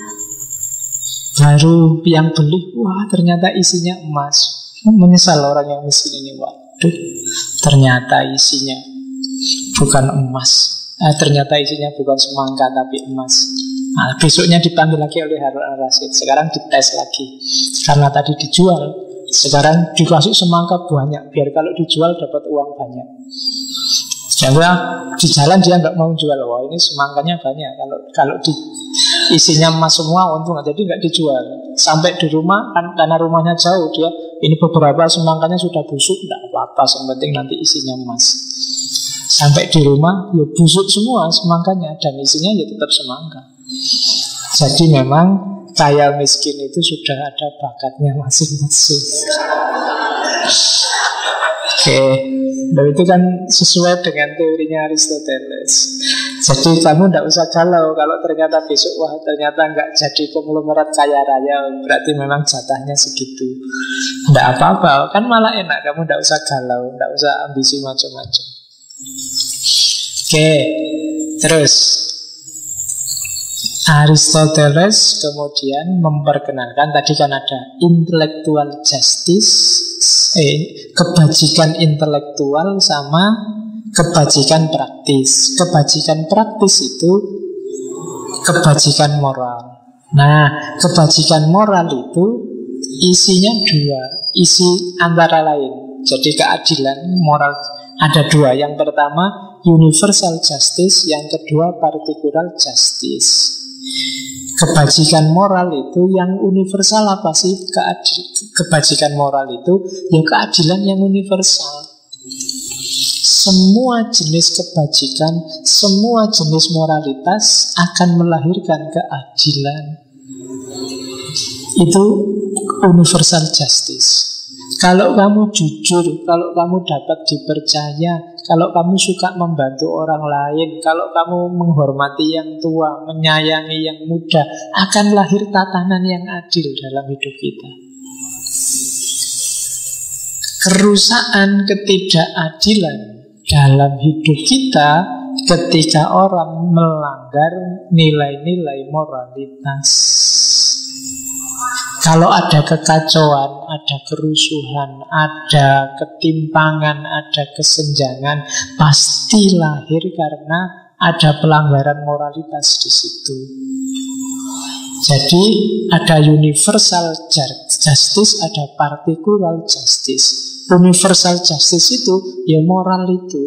Speaker 1: baru yang beli, wah ternyata isinya emas. Menyesal orang yang miskin ini. Waduh, ternyata isinya bukan emas. Ternyata isinya bukan semangka tapi emas. Besoknya dipanggil lagi oleh Harun ar-Rasyid. Sekarang dites lagi. Karena tadi dijual, sekarang dikasih semangka banyak, biar kalau dijual dapat uang banyak. Jadi di jalan dia nggak mau jual. Wah ini semangkanya banyak. Kalau isinya emas semua untung, jadi nggak dijual. Sampai di rumah kan, karena rumahnya jauh, dia ini beberapa semangkanya sudah busuk, tidak apa-apa, yang penting nanti isinya emas. Sampai di rumah ya busuk semua semangkanya, dan isinya ya tetap semangka. Jadi memang kaya miskin itu sudah ada bakatnya masing-masing. Oke, dan itu kan sesuai dengan teorinya Aristoteles. Jadi kamu tidak usah galau kalau ternyata besok, wah ternyata nggak jadi konglomerat kaya raya, berarti memang jatahnya segitu. Tidak apa-apa, kan malah enak, kamu tidak usah galau, tidak usah ambisi macam-macam. Oke, terus Aristoteles kemudian memperkenalkan, tadi kan ada intellectual justice, kebajikan intelektual sama kebajikan praktis. Kebajikan praktis itu kebajikan moral. Nah, kebajikan moral itu isinya dua, isi antara lain. Jadi keadilan moral ada dua. Yang pertama universal justice, yang kedua particular justice. Kebajikan moral itu yang universal apa sih? Kebajikan moral itu ya keadilan yang universal. Semua jenis kebajikan, semua jenis moralitas akan melahirkan keadilan. Itu universal justice. Kalau kamu jujur, kalau kamu dapat dipercaya, kalau kamu suka membantu orang lain, kalau kamu menghormati yang tua, menyayangi yang muda, akan lahir tatanan yang adil dalam hidup kita. Kerusakan, ketidakadilan dalam hidup kita ketika orang melanggar nilai-nilai moralitas. Kalau ada kekacauan, ada kerusuhan, ada ketimpangan, ada kesenjangan, pasti lahir karena ada pelanggaran moralitas di situ. Jadi ada universal justice, ada particular justice. Universal justice itu ya moral itu,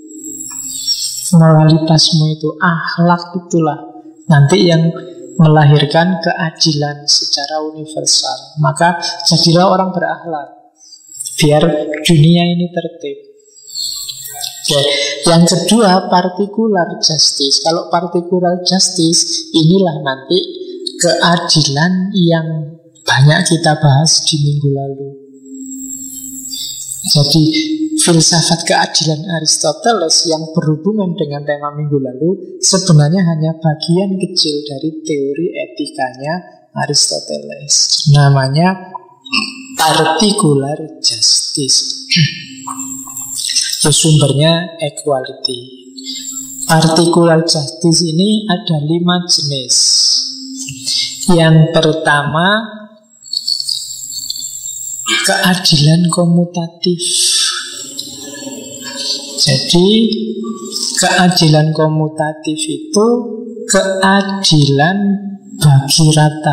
Speaker 1: moralitasmu itu, akhlak itulah nanti yang melahirkan keadilan secara universal. Maka jadilah orang berakhlak biar dunia ini tertib. Oke. Yang kedua particular justice. Kalau particular justice, inilah nanti keadilan yang banyak kita bahas di minggu lalu. Jadi filsafat keadilan Aristoteles yang berhubungan dengan tema minggu lalu sebenarnya hanya bagian kecil dari teori etikanya Aristoteles. Namanya particular justice. Itu sumbernya equality. Particular justice ini ada 5 jenis. Yang pertama keadilan komutatif. Jadi keadilan komutatif itu keadilan bagi rata,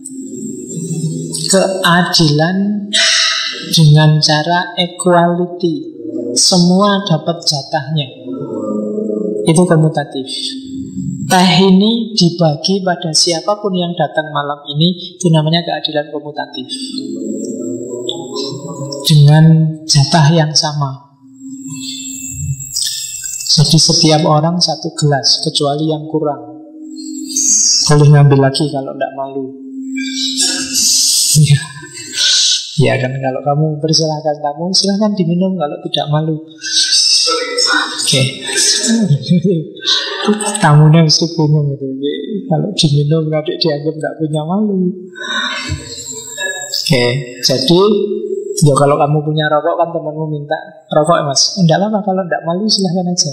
Speaker 1: keadilan dengan cara equality, semua dapat jatahnya. Itu komutatif. Teh ini dibagi pada siapapun yang datang malam ini, itu namanya keadilan komutatif, dengan jatah yang sama. Jadi setiap orang satu gelas, kecuali yang kurang. Boleh ngambil lagi kalau tidak malu. Ya kan, kalau kamu persilahkan tamu, silahkan diminum kalau tidak malu. Oke. Tamunya mesti bingung itu. Kalau diminum nanti dianggap tidak punya malu. Oke, jadi ya kalau kamu punya rokok kan temanmu minta rokok mas, enggak apa kalau enggak malu silahkan aja.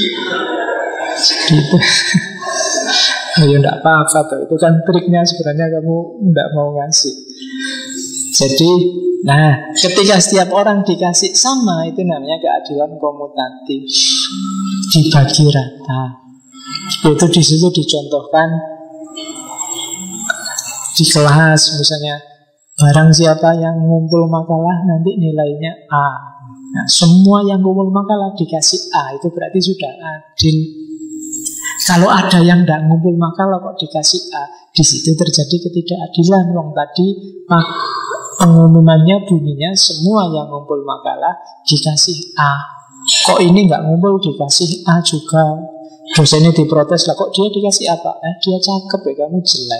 Speaker 1: Gitu. Ya enggak apa-apa tuh. Itu kan triknya sebenarnya kamu enggak mau ngasih. Jadi, nah ketika setiap orang dikasih sama, itu namanya keadilan komutatif, dibagi rata. Itu di situ dicontohkan di kelas misalnya, barang siapa yang ngumpul makalah nanti nilainya A. Nah, semua yang ngumpul makalah dikasih A, itu berarti sudah adil. Kalau ada yang tidak ngumpul makalah kok dikasih A, di situ terjadi ketidakadilan. Wong tadi pengumumannya bunyinya semua yang ngumpul makalah dikasih A. Kok ini nggak ngumpul dikasih A juga? Dosennya diprotes lah, kok dia dikasih apa? Dia cakep ya, kamu jelek.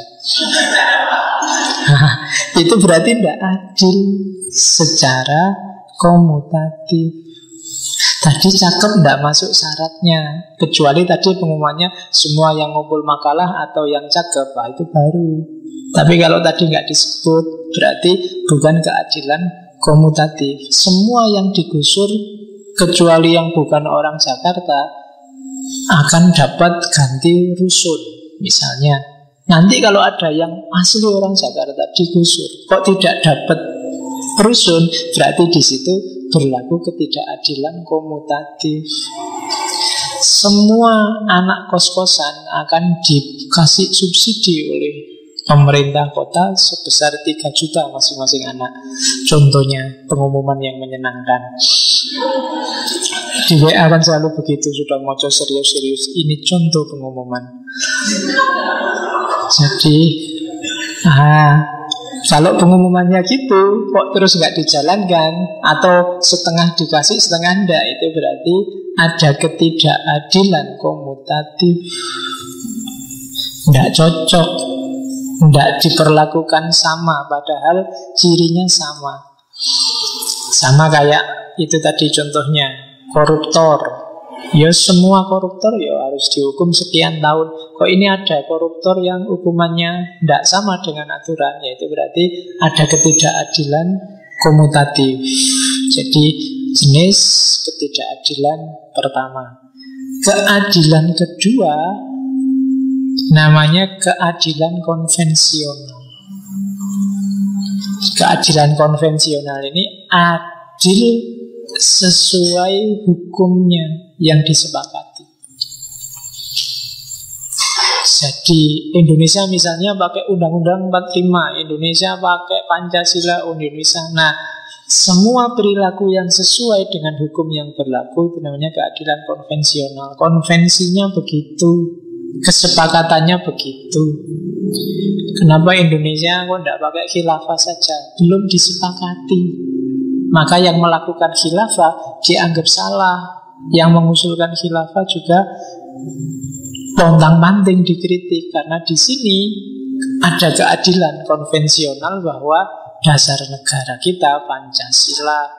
Speaker 1: Itu berarti tidak adil secara komutatif. Tadi cakep tidak masuk syaratnya, kecuali tadi pengumumannya semua yang ngumpul makalah atau yang cakep, itu baru. Tapi kalau tadi nggak disebut, berarti bukan keadilan komutatif. Semua yang digusur kecuali yang bukan orang Jakarta akan dapat ganti rusun. Misalnya Nanti kalau ada yang asli orang Jakarta digusur, kok tidak dapat rusun, berarti di situ berlaku ketidakadilan komutatif. Semua anak kos-kosan akan dikasih subsidi oleh pemerintah kota sebesar 3 juta masing-masing anak. Contohnya pengumuman yang menyenangkan. Di WA kan selalu begitu, sudah moco serius-serius. Ini contoh pengumuman. Jadi, kalau pengumumannya gitu, kok terus nggak dijalankan, atau setengah dikasih, setengah enggak, itu berarti ada ketidakadilan komutatif. Nggak cocok, nggak diperlakukan sama, padahal cirinya sama. Sama kayak itu tadi contohnya, koruptor. Ya semua koruptor ya harus dihukum sekian tahun. Kok ini ada koruptor yang hukumannya tidak sama dengan aturan, yaitu berarti ada ketidakadilan komutatif. Jadi jenis ketidakadilan pertama. Keadilan kedua namanya keadilan konvensional. Keadilan konvensional ini adil sesuai hukumnya yang disepakati. Jadi Indonesia misalnya pakai Undang-Undang 45, Indonesia pakai Pancasila Indonesia. Nah, semua perilaku yang sesuai dengan hukum yang berlaku itu namanya keadilan konvensional. Konvensinya begitu, kesepakatannya begitu. Kenapa Indonesia kok tidak pakai khilafah saja? Belum disepakati. Maka yang melakukan khilafah dianggap salah. Yang mengusulkan khilafah juga pontang-panting dikritik. Karena di sini ada keadilan konvensional bahwa dasar negara kita Pancasila.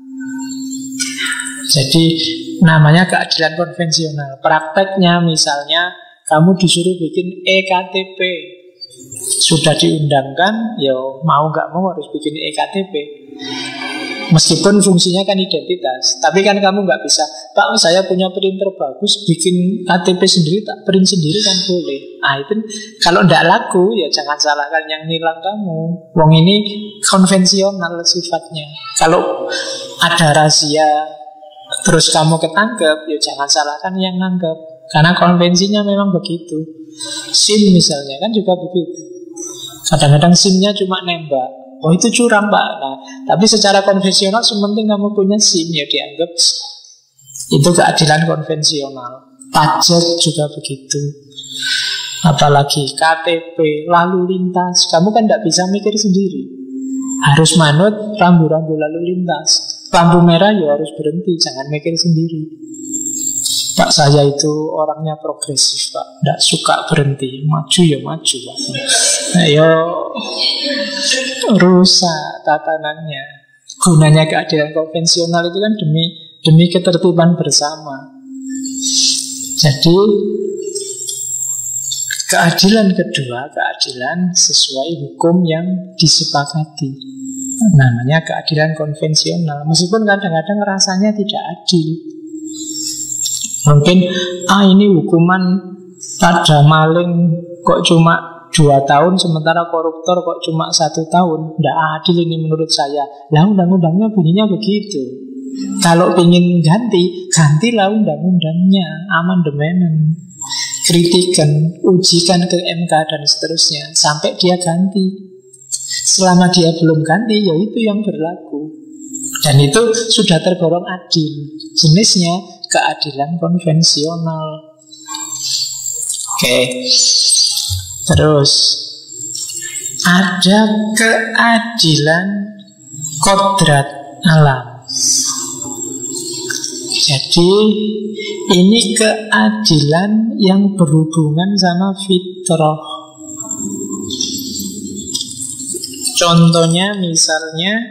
Speaker 1: Jadi namanya keadilan konvensional. Prakteknya misalnya kamu disuruh bikin EKTP. Sudah diundangkan, ya mau gak mau harus bikin EKTP. Meskipun fungsinya kan identitas, tapi kan kamu nggak bisa, Pak saya punya printer bagus, bikin KTP sendiri, tak print sendiri kan boleh. Itu kalau nggak laku ya jangan salahkan yang nilang kamu. Wong ini konvensional sifatnya. Kalau ada rahasia terus kamu ketangkep, ya jangan salahkan yang nangkep, karena konvensinya memang begitu. SIM misalnya kan juga begitu. Kadang-kadang SIM-nya cuma nembak. Oh itu curang Pak. Nah, tapi secara konvensional sementing kamu punya SIM ya dianggap itu keadilan konvensional. Pajak juga begitu. Apalagi KTP, lalu lintas. Kamu kan tidak bisa mikir sendiri. Harus manut rambu-rambu lalu lintas. Lampu merah ya harus berhenti, jangan mikir sendiri. Pak saya itu orangnya progresif Pak, tidak suka berhenti, maju ya maju Pak. Ayo rusak tatanannya. Gunanya keadilan konvensional itu kan demi ketertiban bersama. Jadi keadilan kedua, keadilan sesuai hukum yang disepakati. Namanya keadilan konvensional. Meskipun kadang-kadang rasanya tidak adil. Mungkin ini hukuman pada maling kok cuma 2 tahun, sementara koruptor kok cuma 1 tahun. Tidak adil ini menurut saya. Lah undang-undangnya bunyinya begitu. Kalau ingin gantilah undang-undangnya, amandemen, kritikan, ujikan ke MK dan seterusnya sampai dia ganti. Selama dia belum ganti, ya itu yang berlaku. Dan itu sudah tergolong adil. Jenisnya keadilan konvensional. Oke. Terus ada keadilan kodrat alam. Jadi ini keadilan yang berhubungan sama fitrah. Contohnya misalnya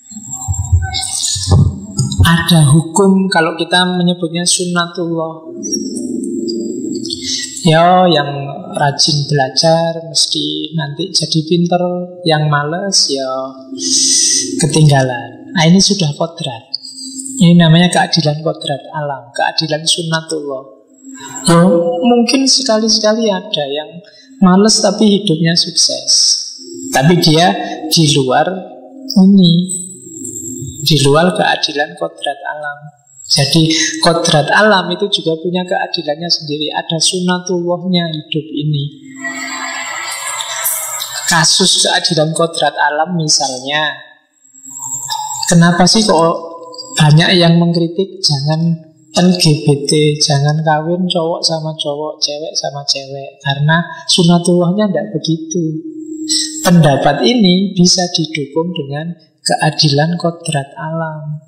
Speaker 1: ada hukum, kalau kita menyebutnya sunnatullah. Ya, yang rajin belajar mesti nanti jadi pinter, yang males ya ketinggalan. Nah, ini sudah kodrat. Ini namanya keadilan kodrat alam, keadilan sunnatullah. Ya, mungkin sekali-sekali ada yang males tapi hidupnya sukses. Tapi dia di luar ini, di luar keadilan kodrat alam. Jadi kodrat alam itu juga punya keadilannya sendiri. Ada sunatullahnya hidup ini. Kasus keadilan kodrat alam misalnya, kenapa sih kok banyak yang mengkritik jangan LGBT, jangan kawin cowok sama cowok, cewek sama cewek, karena sunatullahnya tidak begitu. Pendapat ini bisa didukung dengan keadilan kodrat alam.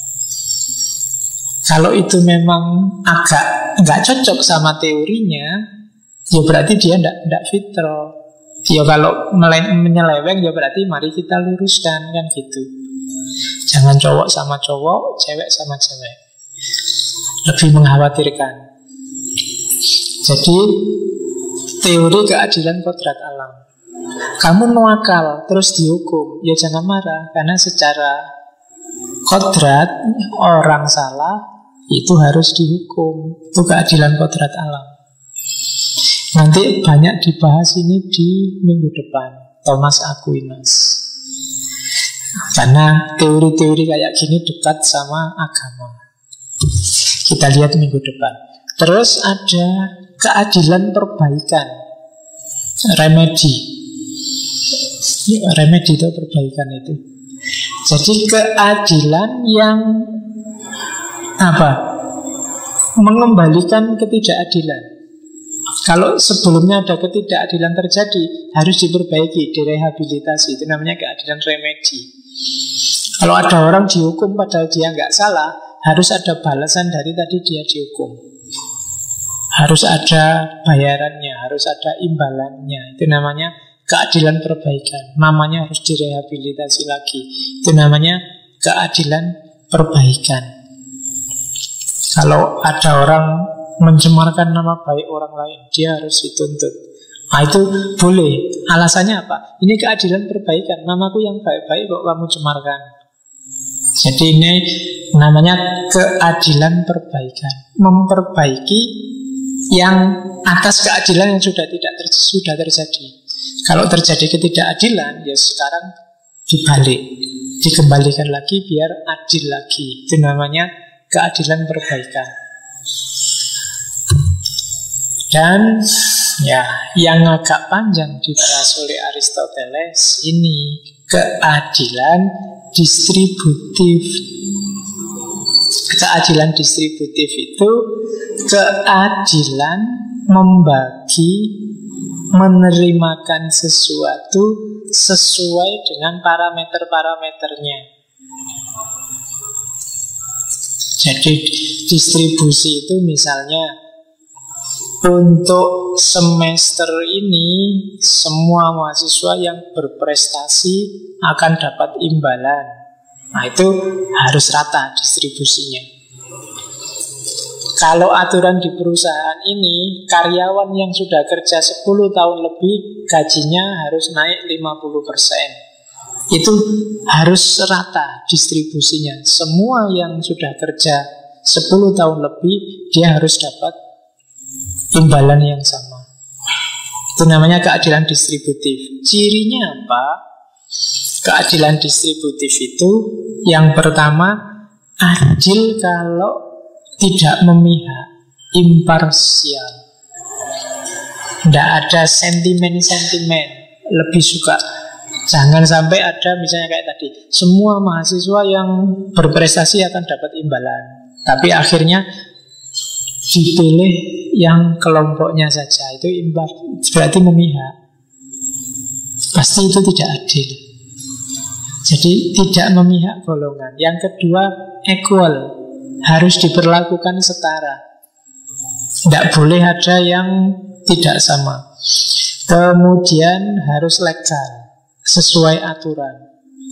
Speaker 1: Kalau itu memang agak nggak cocok sama teorinya, ya berarti dia tidak fitrah. Ya kalau menyeleweng, ya berarti mari kita luruskan, kan gitu. Jangan cowok sama cowok, cewek sama cewek. Lebih mengkhawatirkan. Jadi teori keadilan kodrat alam. Kamu nuakal terus dihukum, ya jangan marah, karena secara kodrat orang salah itu harus dihukum. Itu keadilan kodrat alam. Nanti banyak dibahas ini di minggu depan, Thomas Aquinas. Karena teori-teori kayak gini dekat sama agama. Kita lihat minggu depan. Terus ada keadilan perbaikan, remedi. Remedi itu perbaikan itu. Jadi keadilan yang mengembalikan ketidakadilan. Kalau sebelumnya ada ketidakadilan terjadi, harus diperbaiki, direhabilitasi. Itu namanya keadilan remedi. Kalau ada orang dihukum padahal dia nggak salah, harus ada balasan dari tadi dia dihukum. Harus ada bayarannya, harus ada imbalannya. Itu namanya keadilan perbaikan. Namanya harus direhabilitasi lagi. Itu namanya keadilan perbaikan. Kalau ada orang mencemarkan nama baik orang lain, dia harus dituntut. Nah itu boleh. Alasannya apa? Ini keadilan perbaikan. Namaku yang baik-baik kok kamu cemarkan. Jadi ini namanya keadilan perbaikan. Memperbaiki yang atas keadilan yang sudah terjadi. Kalau terjadi ketidakadilan, ya sekarang dibalik, dikembalikan lagi biar adil lagi. Itu namanya keadilan perbaikan. Dan ya, yang agak panjang dibahas oleh Aristoteles ini keadilan distributif. Keadilan distributif itu keadilan membagi, menerimakan sesuatu sesuai dengan parameter-parameternya. Jadi distribusi itu misalnya untuk semester ini semua mahasiswa yang berprestasi akan dapat imbalan. Nah itu harus rata distribusinya. Kalau aturan di perusahaan ini, karyawan yang sudah kerja 10 tahun lebih, gajinya harus naik 50%. Itu harus rata distribusinya. Semua yang sudah kerja 10 tahun lebih, dia harus dapat imbalan yang sama. Itu namanya keadilan distributif. Cirinya apa? Keadilan distributif itu yang pertama, adil kalau tidak memihak, imparsial. Tidak ada sentimen-sentimen. Lebih suka jangan sampai ada misalnya kayak tadi, semua mahasiswa yang berprestasi akan dapat imbalan, tapi akhirnya dipilih yang kelompoknya saja. Itu berarti memihak. Pasti itu tidak adil. Jadi tidak memihak golongan. Yang kedua, equal, harus diperlakukan setara. Tidak boleh ada yang tidak sama. Kemudian harus legal, sesuai aturan.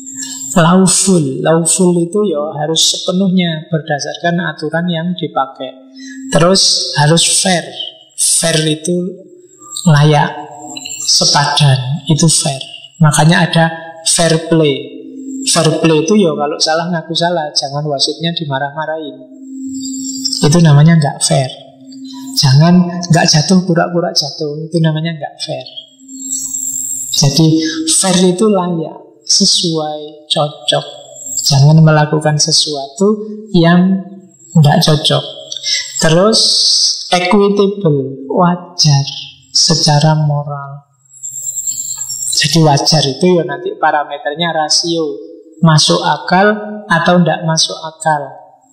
Speaker 1: Lawful itu ya harus sepenuhnya berdasarkan aturan yang dipakai. Terus harus fair. Fair itu layak, sepadan, itu fair. Makanya ada fair play. Fair play itu ya kalau salah ngaku salah, jangan wasitnya dimarah-marahin. Itu namanya nggak fair. Jangan nggak jatuh pura-pura jatuh, itu namanya nggak fair. Jadi fair itu layak, sesuai, cocok. Jangan melakukan sesuatu yang nggak cocok. Terus equitable, wajar secara moral. Jadi wajar itu ya nanti parameternya rasio, masuk akal atau tidak masuk akal.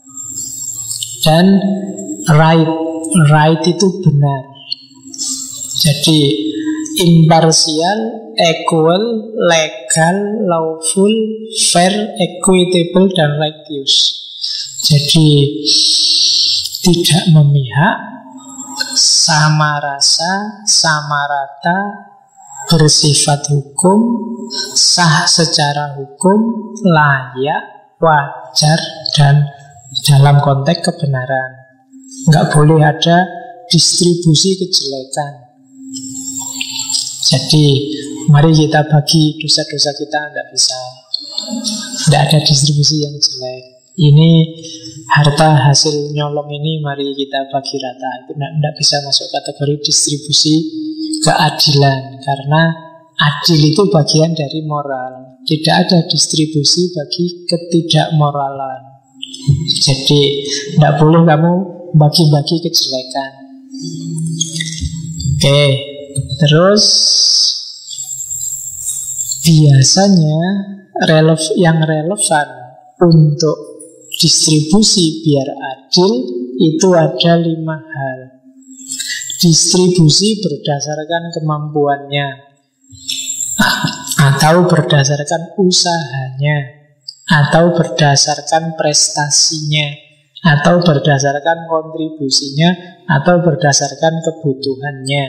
Speaker 1: Dan right itu benar. Jadi imparsial, equal, legal, lawful, fair, equitable, dan righteous. Jadi tidak memihak, sama rasa, sama rata, bersifat hukum, sah secara hukum, layak, wajar, dan dalam konteks kebenaran. Nggak boleh ada distribusi kejelekan. Jadi mari kita bagi dosa-dosa kita, tidak ada distribusi yang jelek. Ini harta hasil nyolong ini mari kita bagi rata. Itu tidak bisa masuk kategori distribusi keadilan, karena adil itu bagian dari moral. Tidak ada distribusi bagi ketidakmoralan. Jadi tidak boleh kamu bagi-bagi kejelekan. Oke, terus biasanya yang relevan untuk distribusi biar adil itu ada 5 hal. Distribusi berdasarkan kemampuannya, atau berdasarkan usahanya, atau berdasarkan prestasinya, atau berdasarkan kontribusinya, atau berdasarkan kebutuhannya.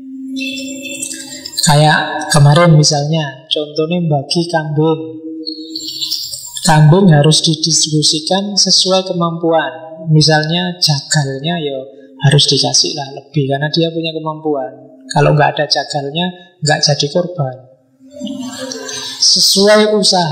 Speaker 1: Kayak kemarin misalnya, contohnya bagi kambing. Kambing harus didistribusikan sesuai kemampuan. Misalnya jagalnya ya harus dikasih lah lebih, karena dia punya kemampuan. Kalau nggak ada jagalnya, nggak jadi korban. Sesuai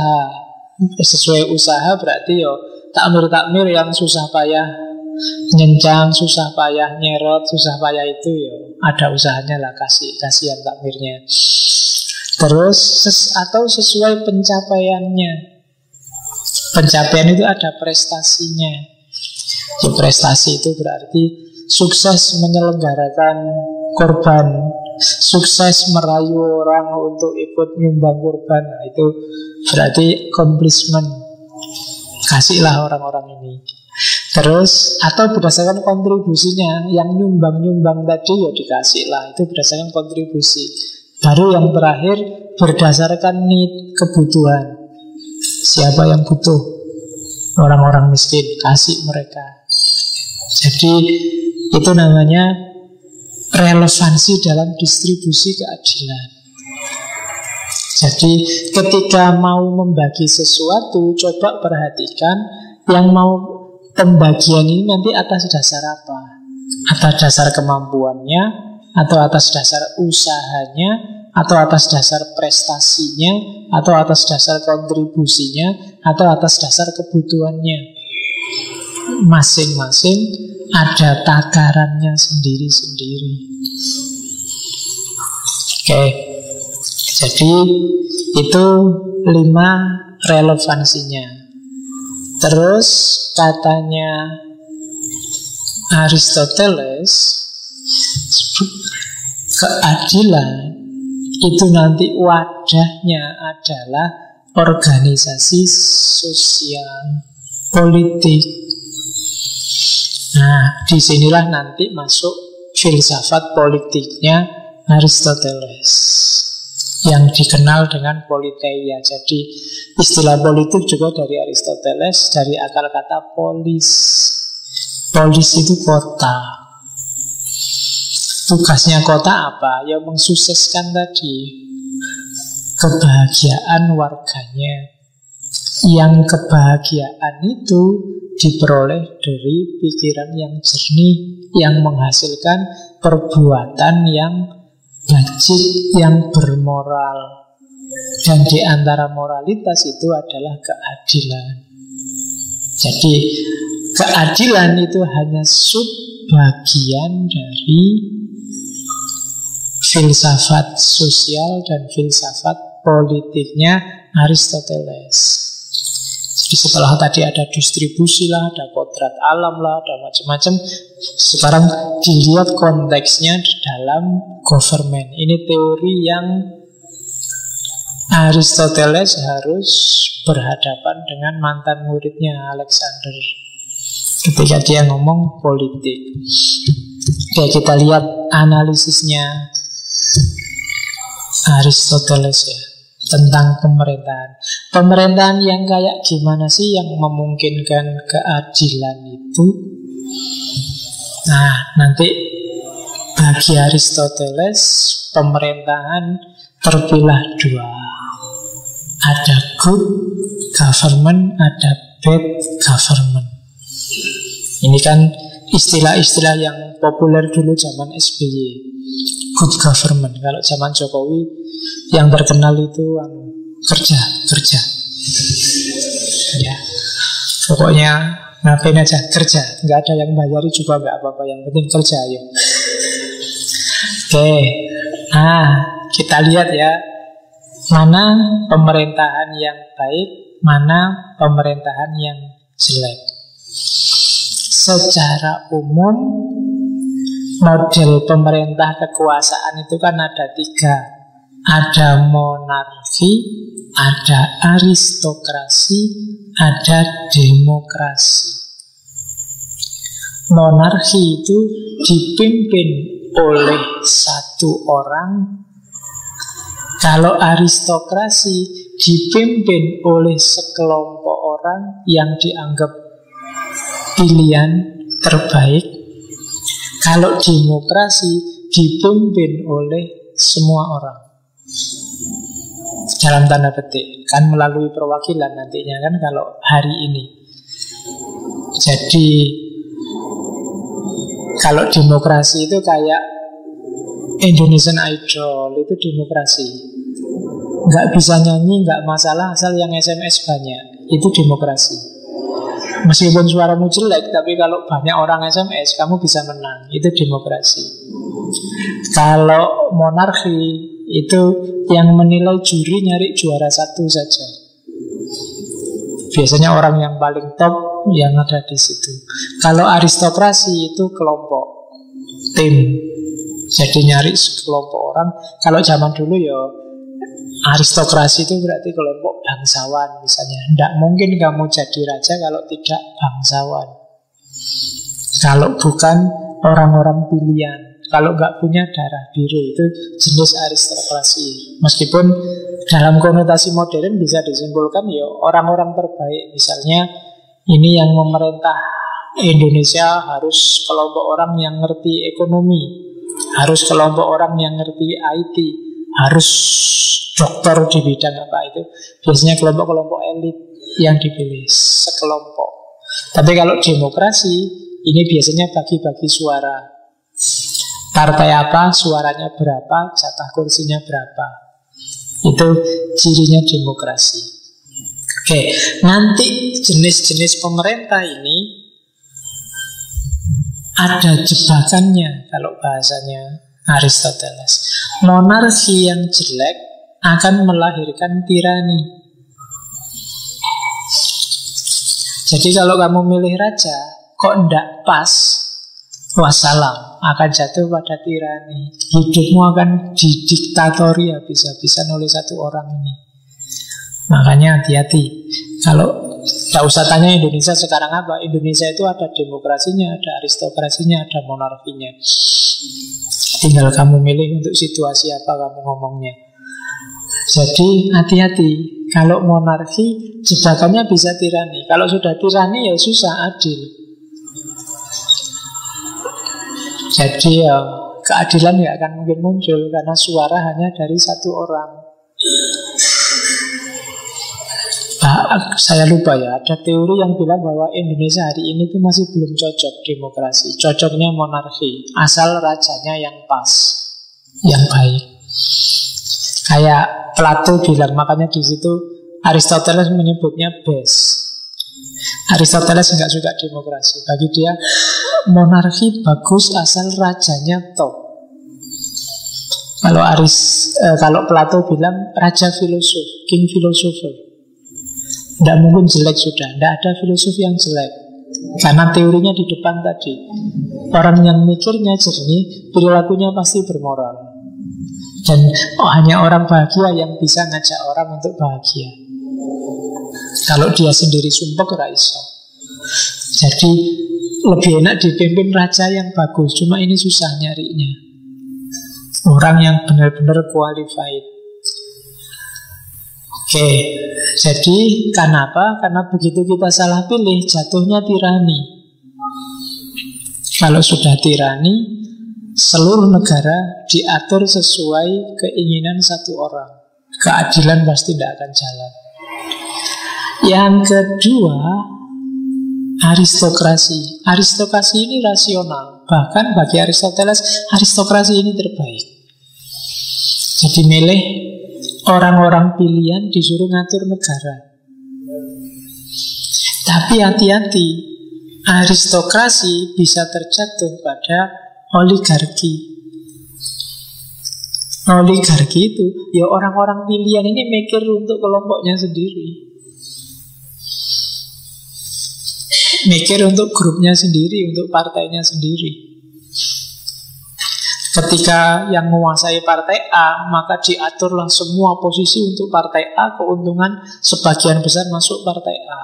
Speaker 1: usaha berarti yo takmir yang susah payah nyencang, susah payah nyerot, susah payah itu yo ada usahanya lah, kasihan takmirnya. Terus atau sesuai pencapaiannya. Pencapaian itu ada prestasinya. Ya, prestasi itu berarti sukses menyelenggarakan korban, sukses merayu orang untuk ikut nyumbang korban. Nah, itu berarti accomplishment. Kasihlah orang-orang ini. Terus atau berdasarkan kontribusinya, yang nyumbang tadi ya dikasihlah, itu berdasarkan kontribusi. Baru yang terakhir berdasarkan need, kebutuhan. Siapa yang butuh? Orang-orang miskin, kasih mereka. Jadi itu namanya relevansi dalam distribusi keadilan. Jadi ketika mau membagi sesuatu, coba perhatikan yang mau pembagian ini nanti atas dasar apa? Atas dasar kemampuannya, atau atas dasar usahanya, atau atas dasar prestasinya, atau atas dasar kontribusinya, atau atas dasar kebutuhannya. Masing-masing ada takarannya sendiri-sendiri. Oke, jadi itu 5 relevansinya. Terus katanya Aristoteles, keadilan itu nanti wadahnya adalah organisasi sosial politik. Nah, disinilah nanti masuk filsafat politiknya Aristoteles yang dikenal dengan politeia. Jadi istilah politik juga dari Aristoteles, dari akar kata polis. Polis itu kota. Tugasnya kota apa? Ya mensukseskan tadi kebahagiaan warganya. Yang kebahagiaan itu diperoleh dari pikiran yang jernih, yang menghasilkan perbuatan yang bajik, yang bermoral. Dan di antara moralitas itu adalah keadilan. Jadi keadilan itu hanya subbagian dari filsafat sosial dan filsafat politiknya Aristoteles. Jadi setelah tadi ada distribusi lah, ada kodrat alam lah, ada macam-macam. Sekarang dilihat konteksnya di dalam government. Ini teori yang Aristoteles harus berhadapan dengan mantan muridnya Alexander ketika dia ngomong politik. Oke, kita lihat analisisnya Aristoteles ya tentang pemerintahan. Pemerintahan yang kayak gimana sih yang memungkinkan keadilan itu? Nah, nanti bagi Aristoteles pemerintahan terpilah dua. Ada good government, ada bad government. Ini kan istilah-istilah yang populer dulu zaman SBY. Good government. Kalau zaman Jokowi yang terkenal itu kerja. Ya, pokoknya ngapain aja kerja. Nggak ada yang bayari juga nggak apa-apa. Yang penting kerja ayo. Oke. Nah, kita lihat ya mana pemerintahan yang baik, mana pemerintahan yang jelek. Secara umum model pemerintah kekuasaan itu kan ada tiga. Ada monarki, ada aristokrasi, ada demokrasi. Monarki itu dipimpin oleh satu orang. Kalau aristokrasi dipimpin oleh sekelompok orang yang dianggap pilihan terbaik. Kalau demokrasi dipimpin oleh semua orang. Dalam tanda petik, kan melalui perwakilan nantinya kan kalau hari ini. Jadi kalau demokrasi itu kayak Indonesian Idol, itu demokrasi. Nggak bisa nyanyi, nggak masalah asal yang SMS banyak. Itu demokrasi. Meskipun suaramu jelek, tapi kalau banyak orang SMS, kamu bisa menang. Itu demokrasi. Kalau monarki, itu yang menilai juri nyari juara satu saja. Biasanya orang yang paling top yang ada di situ. Kalau aristokrasi itu kelompok, tim. Jadi nyari sekelompok orang. Kalau zaman dulu ya aristokrasi itu berarti kelompok bangsawan misalnya. Tidak mungkin kamu jadi raja kalau tidak bangsawan. Kalau bukan orang-orang pilihan. Kalau nggak punya darah biru, itu jenis aristokrasi. Meskipun dalam konotasi modern bisa disimpulkan ya orang-orang terbaik. Misalnya ini yang memerintah Indonesia harus kelompok orang yang ngerti ekonomi, harus kelompok orang yang ngerti IT, harus dokter di bidang apa itu. Biasanya kelompok-kelompok elit yang dipilih sekelompok. Tapi kalau demokrasi ini biasanya bagi-bagi suara. Partai apa, suaranya berapa, jatah kursinya berapa. Itu cirinya demokrasi. Oke, nanti jenis-jenis pemerintah ini ada jebakannya kalau bahasanya Aristoteles. Monarki yang jelek akan melahirkan tirani. Jadi kalau kamu milih raja, kok ndak pas, wassalam, akan jatuh pada tirani. Hidupmu akan didiktatori habis-habisan oleh satu orang ini. Makanya hati-hati. Kalau tidak usah tanya Indonesia sekarang apa. Indonesia itu ada demokrasinya, ada aristokrasinya, ada monarkinya. Tinggal kamu milih untuk situasi apa kamu ngomongnya. Jadi hati-hati. Kalau monarki jebakannya bisa tirani. Kalau sudah tirani ya susah adil. Jadi ya keadilan ya akan mungkin muncul karena suara hanya dari satu orang. Saya lupa ya, ada teori yang bilang bahwa Indonesia hari ini itu masih belum cocok demokrasi. Cocoknya monarki, asal rajanya yang pas, yang baik. Kayak Plato bilang, makanya di situ Aristoteles menyebutnya best. Aristoteles nggak suka demokrasi. Bagi dia monarki bagus asal rajanya top. Kalau Plato bilang raja filosof, king philosopher, tidak mungkin jelek sudah. Tidak ada filosof yang jelek. Karena teorinya di depan tadi. Orang yang mikirnya jernih, perilakunya pasti bermoral. Dan hanya orang bahagia yang bisa ngajak orang untuk bahagia. Kalau dia sendiri sumpek, raiso. Jadi lebih enak dipimpin raja yang bagus. Cuma ini susah nyarinya. Orang yang benar-benar qualified. Oke, jadi kenapa? Karena begitu kita salah pilih, jatuhnya tirani. Kalau sudah tirani, seluruh negara diatur sesuai keinginan satu orang. Keadilan pasti tidak akan jalan. Yang kedua, aristokrasi. Aristokrasi ini rasional. Bahkan bagi Aristoteles, aristokrasi ini terbaik. Jadi milih orang-orang pilihan disuruh ngatur negara. Tapi hati-hati, aristokrasi bisa terjatuh pada oligarki. Oligarki itu ya orang-orang pilihan ini mikir untuk kelompoknya sendiri, mikir untuk grupnya sendiri, untuk partainya sendiri. Ketika yang menguasai partai A, maka diaturlah semua posisi untuk partai A, keuntungan sebagian besar masuk partai A.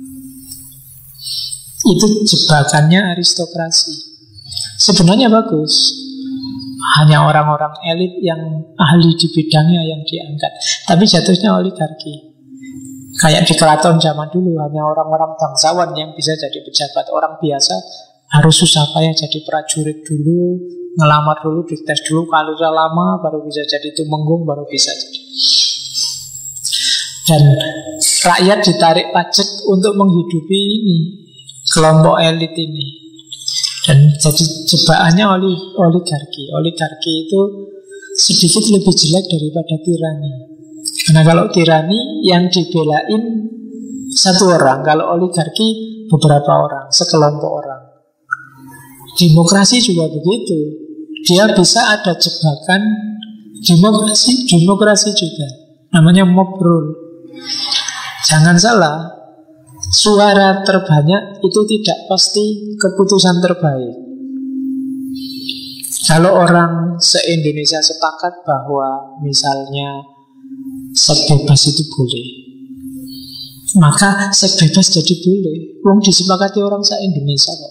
Speaker 1: Itu jebakannya aristokrasi. Sebenarnya bagus. Hanya orang-orang elit yang ahli di bidangnya yang diangkat. Tapi jatuhnya oligarki. Kayak di keraton zaman dulu, hanya orang-orang bangsawan yang bisa jadi pejabat. Orang biasa harus susah payah jadi prajurit dulu, ngelamar dulu, dites dulu, kalau udah lama baru bisa jadi tumenggung, baru bisa jadi. Dan rakyat ditarik pajak untuk menghidupi ini, kelompok elit ini. Dan jadi jebakannya oligarki. Oligarki itu sedikit lebih jelek daripada tirani. Karena kalau tirani yang dibelain satu orang, kalau oligarki beberapa orang, sekelompok orang. Demokrasi juga begitu. Dia bisa ada jebakan demokrasi juga. Namanya mob rule. Jangan salah, suara terbanyak itu tidak pasti keputusan terbaik. Kalau orang se-Indonesia sepakat bahwa misalnya seks bebas itu boleh, maka seks bebas jadi boleh. Wong disepakati orang se-Indonesia kok.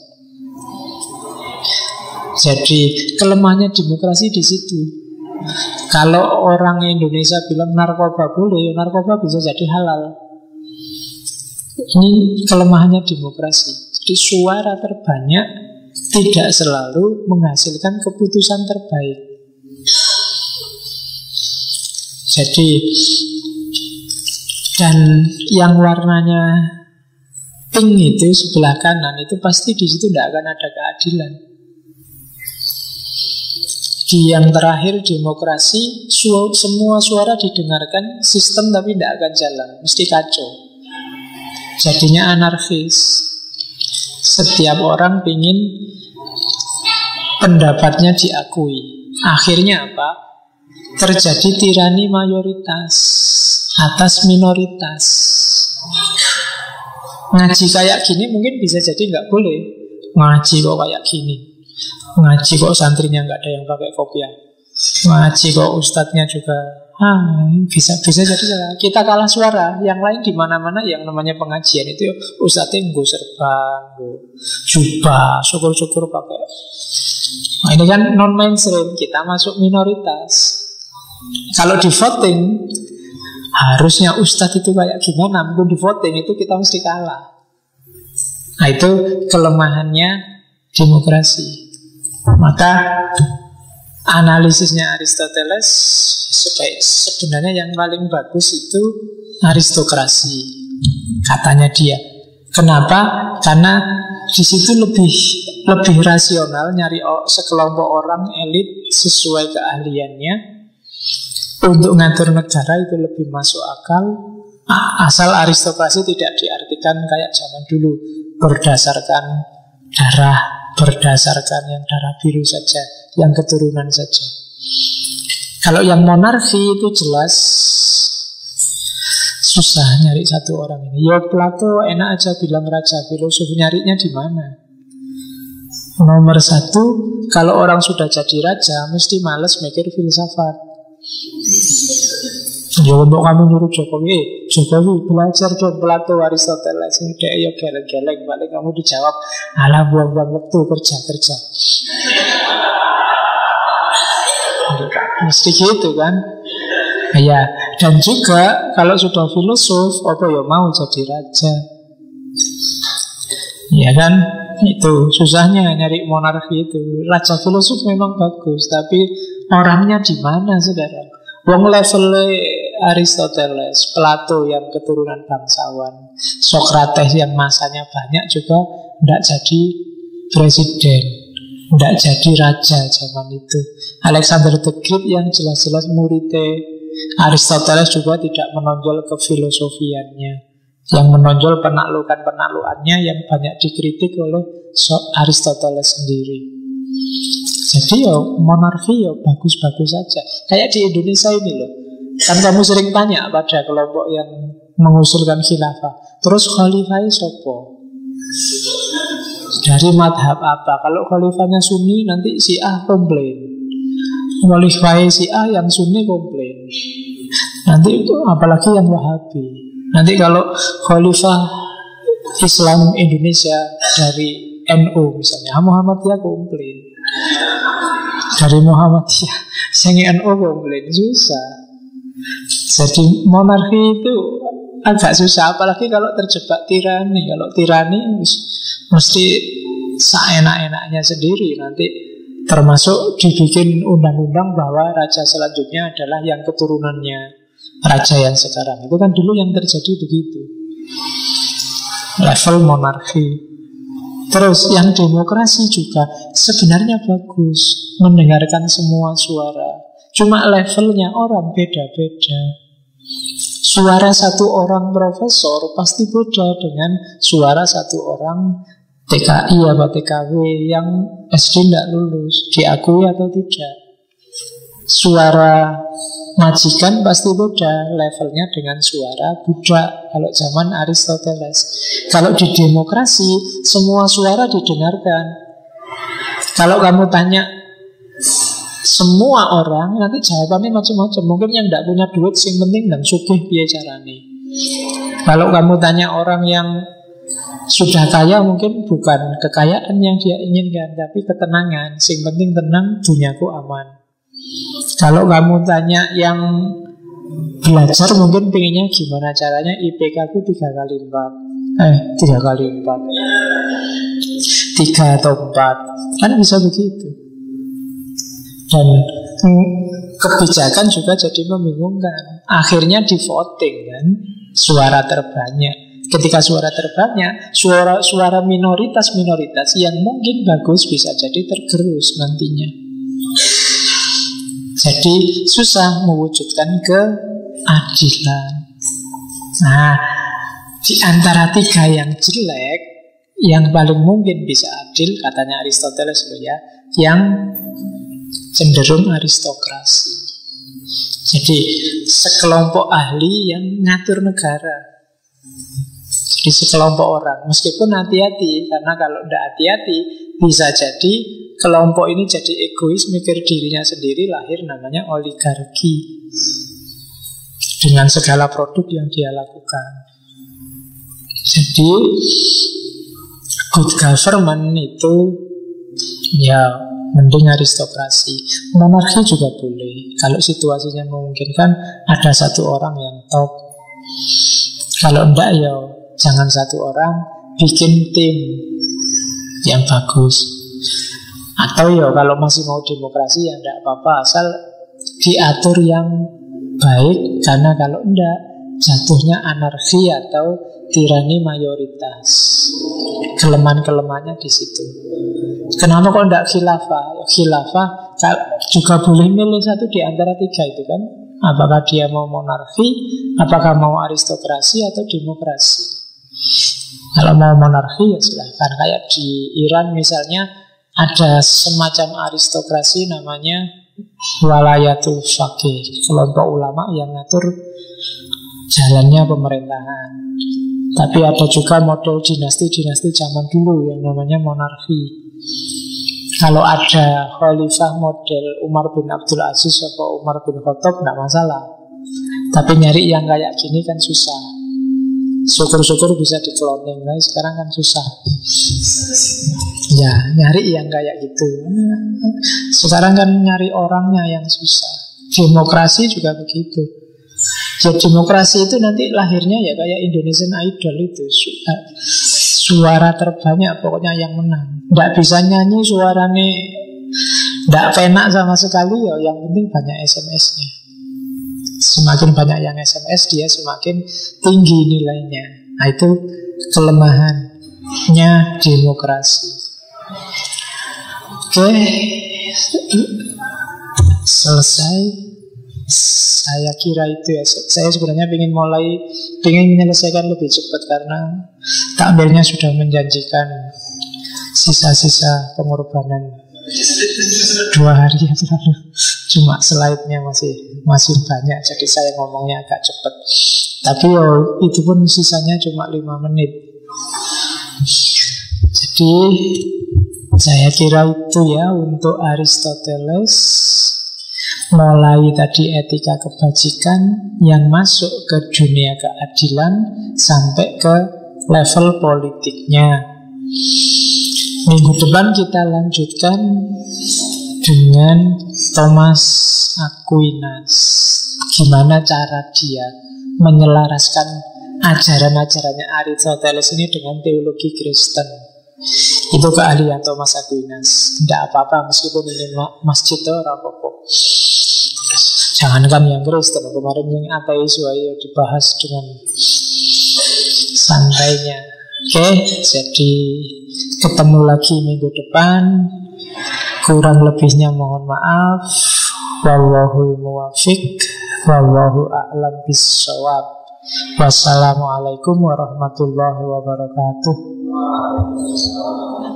Speaker 1: Jadi kelemahannya demokrasi di situ. Kalau orang Indonesia bilang narkoba boleh, ya narkoba bisa jadi halal. Ini kelemahannya demokrasi. Jadi suara terbanyak tidak selalu menghasilkan keputusan terbaik. Jadi, dan yang warnanya pink itu sebelah kanan itu pasti di situ tidak akan ada keadilan. Di yang terakhir demokrasi, semua suara didengarkan, sistem tapi tidak akan jalan, mesti kacau. Jadinya anarkis. Setiap orang ingin pendapatnya diakui. Akhirnya apa? Terjadi tirani mayoritas atas minoritas. Ngaji kayak gini mungkin bisa jadi nggak boleh. Ngaji kok kayak gini, ngaji kok santrinya nggak ada yang pakai kopiah, ngaji kok ustadznya juga bisa jadi salah. Kita kalah suara. Yang lain di mana-mana yang namanya pengajian itu ustadznya nggo serban, nggo jubah, syukur-syukur pakai. Nah, ini kan non mainstream, kita masuk minoritas. Kalau di voting harusnya ustadz itu kayak gimana, mungkin di voting itu kita mesti kalah. Nah, itu kelemahannya demokrasi. Maka analisisnya Aristoteles sebenarnya yang paling bagus itu aristokrasi, katanya dia. Kenapa? Karena di situ lebih rasional, nyari sekelompok orang elit sesuai keahliannya untuk ngatur negara itu lebih masuk akal. Asal aristokrasi tidak diartikan kayak zaman dulu berdasarkan darah, berdasarkan yang darah biru saja, yang keturunan saja. Kalau yang monarki itu jelas susah nyari satu orang ini. Ya Plato enak aja bilang raja, filosof nyarinya di mana? Nomor satu, kalau orang sudah jadi raja mesti males mikir filsafat. Ya untuk kamu nyuruh Jokowi, Jokowi belajar dong Plato, Aristoteles. Udah ya geleng-geleng, balik kamu dijawab, alah buang-buang waktu, kerja. Mesti gitu kan. Ya, dan juga kalau sudah filosof, apa ya mau jadi raja? Ya kan, itu susahnya nyari monarki itu. Raja filosof memang bagus, tapi orangnya di mana sekarang? Wong levelnya Aristoteles, Plato yang keturunan bangsawan, Socrates yang masanya banyak juga tidak jadi presiden, tidak jadi raja zaman itu. Alexander the Great yang jelas-jelas muridnya Aristoteles juga tidak menonjol kefilosofiannya. Yang menonjol penaklukan-penaklukannya yang banyak dikritik oleh Aristoteles sendiri. Jadi ya monarki ya bagus-bagus saja. Kayak di Indonesia ini loh. Kan kamu sering tanya pada kelompok yang mengusulkan khilafah, terus khalifahnya sopo? Dari madhab apa? Kalau khalifahnya Sunni nanti Syiah komplain, khalifahnya Syiah yang Sunni komplain. Nanti itu apalagi yang Wahabi. Nanti kalau khalifah Islam Indonesia dari NU misalnya, Muhammadiyah komplain. Dari Muhammadiyah sing NU komplain, susah. Jadi monarki itu agak susah, apalagi kalau terjebak tirani. Kalau tirani mesti seenak-enaknya sendiri. Nanti termasuk dibikin undang-undang bahwa raja selanjutnya adalah yang keturunannya raja yang sekarang. Itu kan dulu yang terjadi begitu. Level monarki. Terus yang demokrasi juga sebenarnya bagus, mendengarkan semua suara. Cuma levelnya orang beda-beda. Suara satu orang profesor pasti beda dengan suara satu orang TKI atau TKW yang SD tidak lulus, diakui atau tidak. Suara majikan pasti beda levelnya dengan suara budak kalau zaman Aristoteles. Kalau di demokrasi semua suara didengarkan. Kalau kamu tanya semua orang, nanti jawabannya macam-macam. Mungkin yang tidak punya duit sing penting dan sugih piye carane. Kalau kamu tanya orang yang sudah kaya, mungkin bukan kekayaan yang dia inginkan, tapi ketenangan. Sing penting tenang, duniaku aman. Kalau kamu tanya yang belajar, mungkin pengennya gimana caranya IPK ku 3 kali 4. 3 kali 4 3 atau 4. Kan bisa begitu. Dan kebijakan juga jadi membingungkan. Akhirnya di voting kan, suara terbanyak. Ketika suara terbanyak, suara minoritas yang mungkin bagus bisa jadi tergerus nantinya. Jadi susah mewujudkan keadilan. Nah, di antara 3 yang jelek, yang paling mungkin bisa adil katanya Aristoteles loh ya, yang cenderung aristokrasi. Jadi sekelompok ahli yang ngatur negara. Jadi sekelompok orang. Meskipun hati-hati, karena kalau tidak hati-hati bisa jadi kelompok ini jadi egois, mikir dirinya sendiri, lahir namanya oligarki dengan segala produk yang dia lakukan. Jadi good government itu ya mending aristokrasi. Monarki juga boleh kalau situasinya memungkinkan, ada satu orang yang top. Kalau enggak ya jangan satu orang, bikin tim yang bagus. Atau ya kalau masih mau demokrasi ya enggak apa-apa, asal diatur yang baik. Karena kalau enggak jatuhnya anarki atau tirani mayoritas. Kelemahan-kelemahannya di situ. Kenapa kok enggak khilafah? Khilafah juga boleh milih satu di antara 3 itu kan. Apakah dia mau monarki, apakah mau aristokrasi atau demokrasi. Kalau mau monarki ya silahkan. Kayak di Iran misalnya ada semacam aristokrasi namanya walayatul faqih, kelompok ulama yang ngatur jalannya pemerintahan. Tapi ada juga model dinasti-dinasti zaman dulu yang namanya monarki. Kalau ada khalifah model Umar bin Abdul Aziz atau Umar bin Khattab, tidak masalah. Tapi nyari yang kayak gini kan susah. Syukur-syukur bisa dikloning, nah sekarang kan susah. Ya, nyari yang kayak gitu. Sekarang kan nyari orangnya yang susah. Demokrasi juga begitu. Ya demokrasi itu nanti lahirnya ya kayak Indonesian Idol itu. Suara terbanyak pokoknya yang menang. Tidak bisa nyanyi suaranya tidak penak sama sekali ya. Yang penting banyak SMS-nya. Semakin banyak yang SMS dia semakin tinggi nilainya. Nah itu kelemahannya demokrasi. Oke, selesai. Saya kira itu ya. Saya sebenarnya ingin menyelesaikan lebih cepat karena takmirnya sudah menjanjikan sisa-sisa pengorbanan 2 hari yang lalu. Cuma slide-nya masih banyak, jadi saya ngomongnya agak cepat. Tapi itu pun sisanya cuma 5 menit. Jadi saya kira itu ya untuk Aristoteles. Mulai tadi etika kebajikan yang masuk ke dunia keadilan sampai ke level politiknya. Minggu depan kita lanjutkan dengan Thomas Aquinas. Gimana cara dia menyelaraskan ajaran-ajarannya Aristoteles ini dengan teologi Kristen. Itu keahlian Thomas Aquinas. Tidak apa-apa meskipun ini masjid apa-apa. Jangankan yang Kristen, kemarin yang ateis dibahas dengan santainya. Oke, jadi ketemu lagi minggu depan. Kurang lebihnya mohon maaf. Wallahul muwaffiq, wallahu a'lam bissawab. Wassalamualaikum warahmatullahi wabarakatuh.